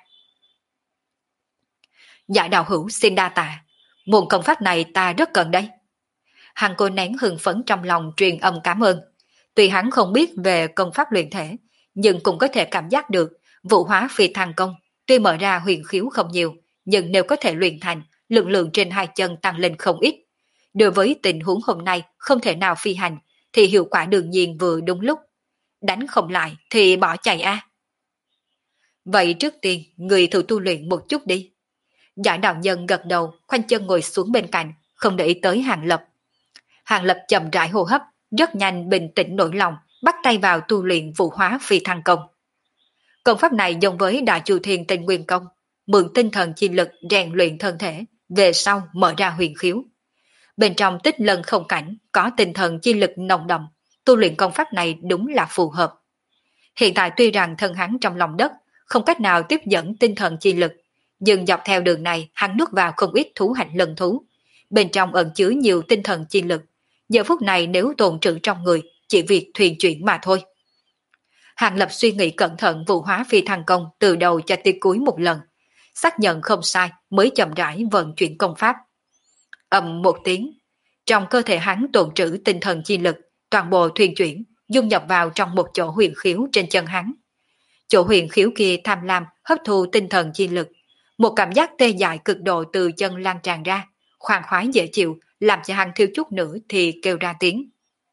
Dạ đạo hữu xin đa tạ, môn công pháp này ta rất cần đây. Hàng cô nén hưng phấn trong lòng truyền âm cảm ơn. Tuy hắn không biết về công pháp luyện thể, nhưng cũng có thể cảm giác được Vũ Hóa Phi Thăng Công tuy mở ra huyền khiếu không nhiều, nhưng nếu có thể luyện thành, lực lượng trên hai chân tăng lên không ít. Đối với tình huống hôm nay không thể nào phi hành, thì hiệu quả đương nhiên vừa đúng lúc. Đánh không lại thì bỏ chạy a. Vậy trước tiên, người thử tu luyện một chút đi. Giải đạo nhân gật đầu, khoanh chân ngồi xuống bên cạnh, không để ý tới Hàng Lập. Hàng Lập chậm rãi hô hấp, rất nhanh bình tĩnh nỗi lòng, bắt tay vào tu luyện Vũ Hóa Phi Thăng Công. Công pháp này giống với Đại Chu Thiên Tinh Nguyên Công, mượn tinh thần chi lực rèn luyện thân thể, về sau mở ra huyền khiếu. Bên trong tích lân không cảnh có tinh thần chi lực nồng đậm, tu luyện công pháp này đúng là phù hợp. Hiện tại tuy rằng thân hắn trong lòng đất, không cách nào tiếp dẫn tinh thần chi lực, nhưng dọc theo đường này hắn nuốt vào không ít thú hạnh lân thú. Bên trong ẩn chứa nhiều tinh thần chi lực, giờ phút này nếu tồn trữ trong người, chỉ việc thuyền chuyển mà thôi. Hàng Lập suy nghĩ cẩn thận Vũ Hóa Phi Thăng Công từ đầu cho tới cuối một lần, xác nhận không sai mới chậm rãi vận chuyển công pháp. Ầm một tiếng, trong cơ thể hắn tồn trữ tinh thần chi lực, toàn bộ thuyền chuyển, dung nhập vào trong một chỗ huyền khiếu trên chân hắn. Chỗ huyền khiếu kia tham lam hấp thu tinh thần chi lực, một cảm giác tê dại cực độ từ chân lan tràn ra, khoan khoái dễ chịu, làm cho hắn thiếu chút nữa thì kêu ra tiếng.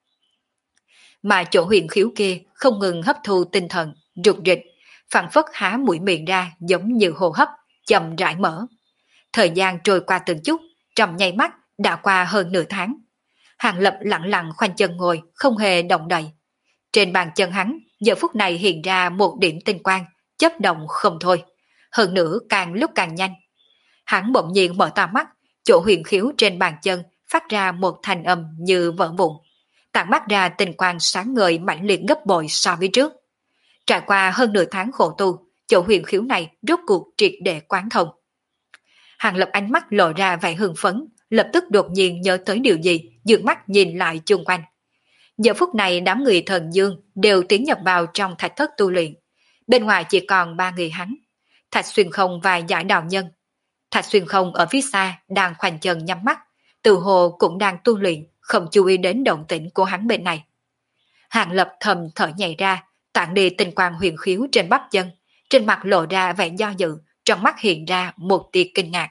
Mà chỗ huyền khiếu kia không ngừng hấp thu tinh thần, rụt rịch, phản phất há mũi miệng ra giống như hô hấp, chậm rãi mở. Thời gian trôi qua từng chút, trong nháy mắt đã qua hơn nửa tháng. Hàng Lập lặng lặng khoanh chân ngồi, không hề động đậy. Trên bàn chân hắn, giờ phút này hiện ra một điểm tinh quang, chớp động không thôi. Hơn nữa càng lúc càng nhanh. Hắn bỗng nhiên mở to mắt, chỗ huyền khiếu trên bàn chân phát ra một thanh âm như vỡ vụn, tản mắt ra tinh quang sáng ngời mãnh liệt gấp bội so với trước. Trải qua hơn nửa tháng khổ tu, chỗ huyền khiếu này rốt cuộc triệt để quán thông. Hàng Lập ánh mắt lộ ra vẻ hưng phấn, lập tức đột nhiên nhớ tới điều gì, dường mắt nhìn lại chung quanh. Giờ phút này đám người thần dương đều tiến nhập vào trong thạch thất tu luyện. Bên ngoài chỉ còn 3 người hắn, Thạch Xuyên Không và Giải Đạo Nhân. Thạch Xuyên Không ở phía xa đang khoanh chân nhắm mắt, tự hồ cũng đang tu luyện, không chú ý đến động tĩnh của hắn bên này. Hàng Lập thầm thở nhẹ ra, tản đi tinh quang huyền khiếu trên bắp chân, trên mặt lộ ra vẻ do dự, trong mắt hiện ra một tia kinh ngạc.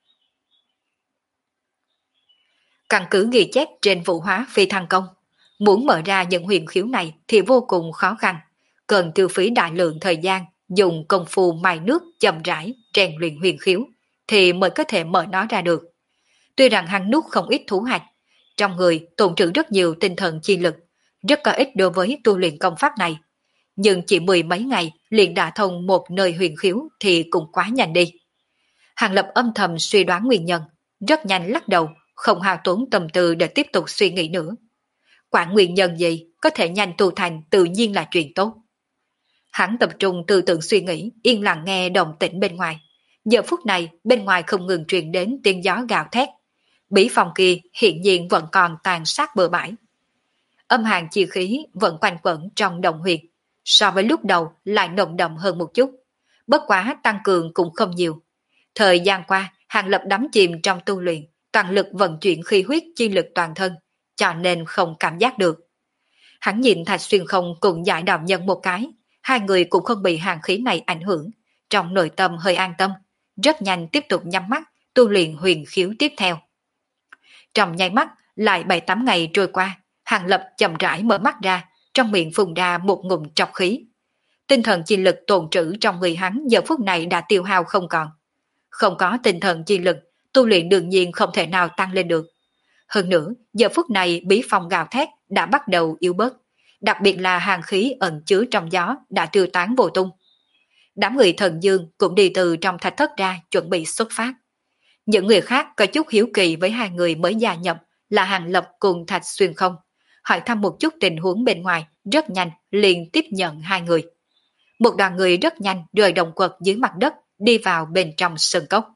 Căn cứ ghi chép trên Vũ Hóa Phi Thăng Công, muốn mở ra những huyền khiếu này thì vô cùng khó khăn, cần tiêu phí đại lượng thời gian, dùng công phu mài nước chậm rãi rèn luyện huyền khiếu thì mới có thể mở nó ra được. Tuy rằng hắn nuốt không ít thú hạch, trong người tồn trữ rất nhiều tinh thần chi lực, rất có ích đối với tu luyện công pháp này, nhưng chỉ 10 mấy ngày liền đã thông một nơi huyền khiếu thì cũng quá nhanh đi. Hàng Lập âm thầm suy đoán nguyên nhân, rất nhanh lắc đầu, không hao tốn tâm tư để tiếp tục suy nghĩ nữa. Quản nguyên nhân gì có thể nhanh tu thành tự nhiên là chuyện tốt. Hắn tập trung tư tưởng suy nghĩ, yên lặng nghe động tĩnh bên ngoài. Giờ phút này bên ngoài không ngừng truyền đến tiếng gió gào thét. Bí phòng kia hiện nhiên vẫn còn tàn sát bờ bãi. Âm hàn chi khí vẫn quanh quẩn trong đồng huyệt, so với lúc đầu lại nồng đậm hơn một chút. Bất quá tăng cường cũng không nhiều. Thời gian qua, Hàng Lập đắm chìm trong tu luyện, toàn lực vận chuyển khí huyết chi lực toàn thân, cho nên không cảm giác được. Hắn nhìn Thạch Xuyên Không cùng Giải Đạo Nhân một cái, hai người cũng không bị hàn khí này ảnh hưởng, trong nội tâm hơi an tâm, rất nhanh tiếp tục nhắm mắt, tu luyện huyền khiếu tiếp theo. Trong nháy mắt, lại 7-8 ngày trôi qua, Hàng Lập chậm rãi mở mắt ra, trong miệng phun ra một ngụm trọc khí. Tinh thần chi lực tồn trữ trong người hắn giờ phút này đã tiêu hao không còn. Không có tinh thần chi lực, tu luyện đương nhiên không thể nào tăng lên được. Hơn nữa, giờ phút này bí phong gào thét đã bắt đầu yếu bớt, đặc biệt là hàng khí ẩn chứa trong gió đã tiêu tán vô tung. Đám người thần dương cũng đi từ trong thạch thất ra chuẩn bị xuất phát. Những người khác có chút hiếu kỳ với hai người mới gia nhập là Hàng Lập cùng Thạch Xuyên không, hỏi thăm một chút tình huống bên ngoài, rất nhanh liền tiếp nhận hai người. Một đoàn người rất nhanh rời động quật dưới mặt đất, đi vào bên trong sơn cốc.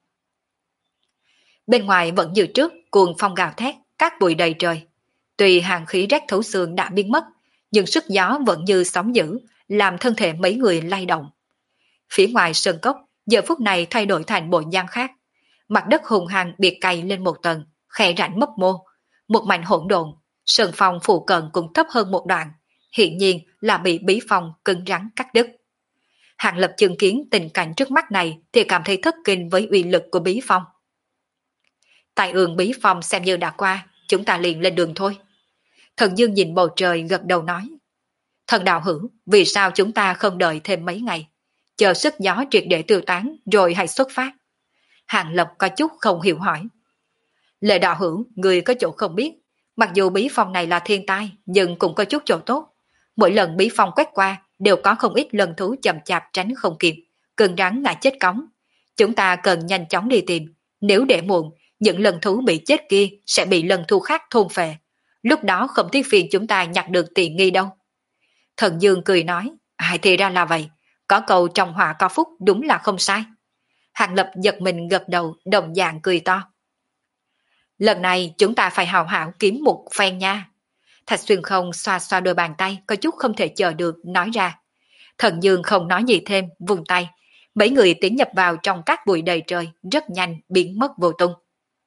Bên ngoài vẫn như trước, cuồng phong gào thét, cát bụi đầy trời. Tuy hàng khí rét thấu xương đã biến mất, nhưng sức gió vẫn như sóng dữ, làm thân thể mấy người lay động. Phía ngoài sơn cốc, giờ phút này thay đổi thành bộ dáng khác. Mặt đất hùng hăng bị cày lên một tầng, khe rãnh mấp mô, một mảnh hỗn độn, sơn phong phụ cận cũng thấp hơn một đoạn, hiện nhiên là bị bí phong cứng rắn cắt đứt. Hàng Lập chứng kiến tình cảnh trước mắt này thì cảm thấy thất kinh với uy lực của bí phong. Tại ương bí phong xem như đã qua, chúng ta liền lên đường thôi. Thần Dương nhìn bầu trời gật đầu nói. Thần đạo hữu, vì sao chúng ta không đợi thêm mấy ngày, chờ sức gió triệt để tiêu tán rồi hãy xuất phát? Hàng Lập có chút không hiểu hỏi. Lệ đạo hữu, người có chỗ không biết, mặc dù bí phong này là thiên tai, nhưng cũng có chút chỗ tốt. Mỗi lần bí phong quét qua, đều có không ít lần thú chậm chạp tránh không kịp, cứng rắn ngã chết cống. Chúng ta cần nhanh chóng đi tìm, nếu để muộn, những lần thú bị chết kia sẽ bị lần thú khác thôn phệ. Lúc đó không tiếc phiền chúng ta nhặt được tiện nghi đâu. Thần Dương cười nói, thì ra là vậy, có câu trong họa có phúc đúng là không sai. Hàng Lập giật mình gật đầu, đồng dạng cười to. Lần này chúng ta phải hào hảo kiếm một phen nha. Thạch Xuyên không xoa xoa đôi bàn tay, có chút không thể chờ được, nói ra. Thần Dương không nói gì thêm, vùng tay. Mấy người tiến nhập vào trong các bụi đầy trời, rất nhanh biến mất vô tung.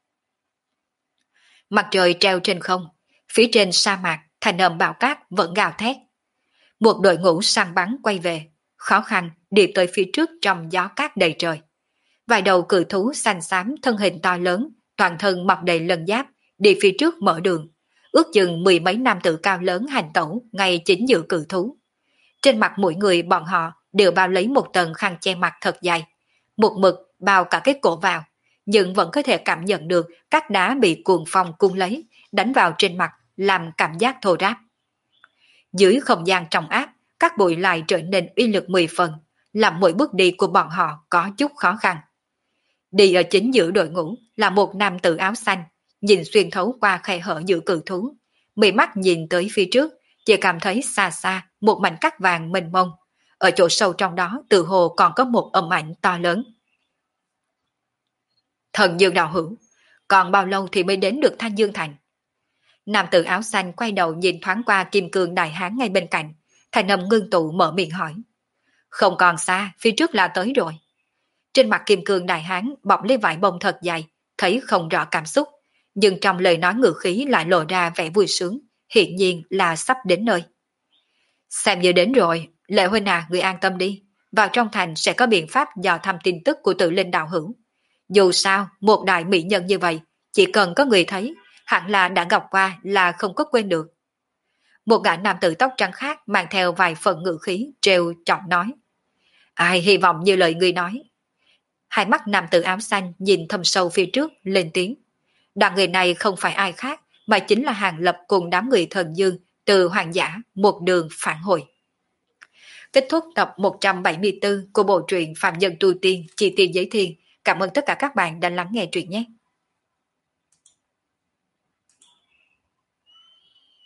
Mặt trời treo trên không, phía trên sa mạc, thành âm bão cát vẫn gào thét. Một đội ngũ săn bắn quay về, khó khăn đi tới phía trước trong gió cát đầy trời. Vài đầu cự thú xanh xám thân hình to lớn, toàn thân mọc đầy lân giáp, đi phía trước mở đường. Ước chừng mười mấy nam tử cao lớn hành tẩu ngay chính giữa cự thú. Trên mặt mỗi người bọn họ đều bao lấy một tầng khăn che mặt thật dày, một mực bao cả cái cổ vào, nhưng vẫn có thể cảm nhận được các đá bị cuồng phong cung lấy, đánh vào trên mặt, làm cảm giác thô ráp. Dưới không gian trong áp, các bụi lại trở nên uy lực 10 phần, làm mỗi bước đi của bọn họ có chút khó khăn. Đi ở chính giữa đội ngũ là một nam tử áo xanh, nhìn xuyên thấu qua khe hở giữa cự thú, mì mắt nhìn tới phía trước, chỉ cảm thấy xa xa một mảnh cát vàng mênh mông, ở chỗ sâu trong đó tự hồ còn có một âm ảnh to lớn. Thần Dương đạo hữu, còn bao lâu thì mới đến được Thanh Dương Thành? Nam tử áo xanh quay đầu nhìn thoáng qua kim cương đại hán ngay bên cạnh, thành âm ngưng tụ mở miệng hỏi. Không còn xa, phía trước là tới rồi. Trên mặt kim cương đại hán bọc lấy vải bông thật dày, thấy không rõ cảm xúc, nhưng trong lời nói ngữ khí lại lộ ra vẻ vui sướng, hiện nhiên là sắp đến nơi. Xem như đến rồi, Lệ huynh à, người an tâm đi, vào trong thành sẽ có biện pháp dò thăm tin tức của Tự Linh đạo hữu. Dù sao, một đại mỹ nhân như vậy, chỉ cần có người thấy, hẳn là đã gặp qua là không có quên được. Một gã nam tử tóc trắng khác mang theo vài phần ngữ khí, trêu chọc nói. Ai hy vọng như lời người nói. Hai mắt nam tử áo xanh nhìn thâm sâu phía trước, lên tiếng. Đoàn người này không phải ai khác, mà chính là Hàng Lập cùng đám người thần dương từ hoàng giả một đường phản hồi. Kết thúc tập 174 của bộ truyện Phạm Nhân Tu Tiên Chi Tiên Giới Thiên. Cảm ơn tất cả các bạn đã lắng nghe truyện nhé.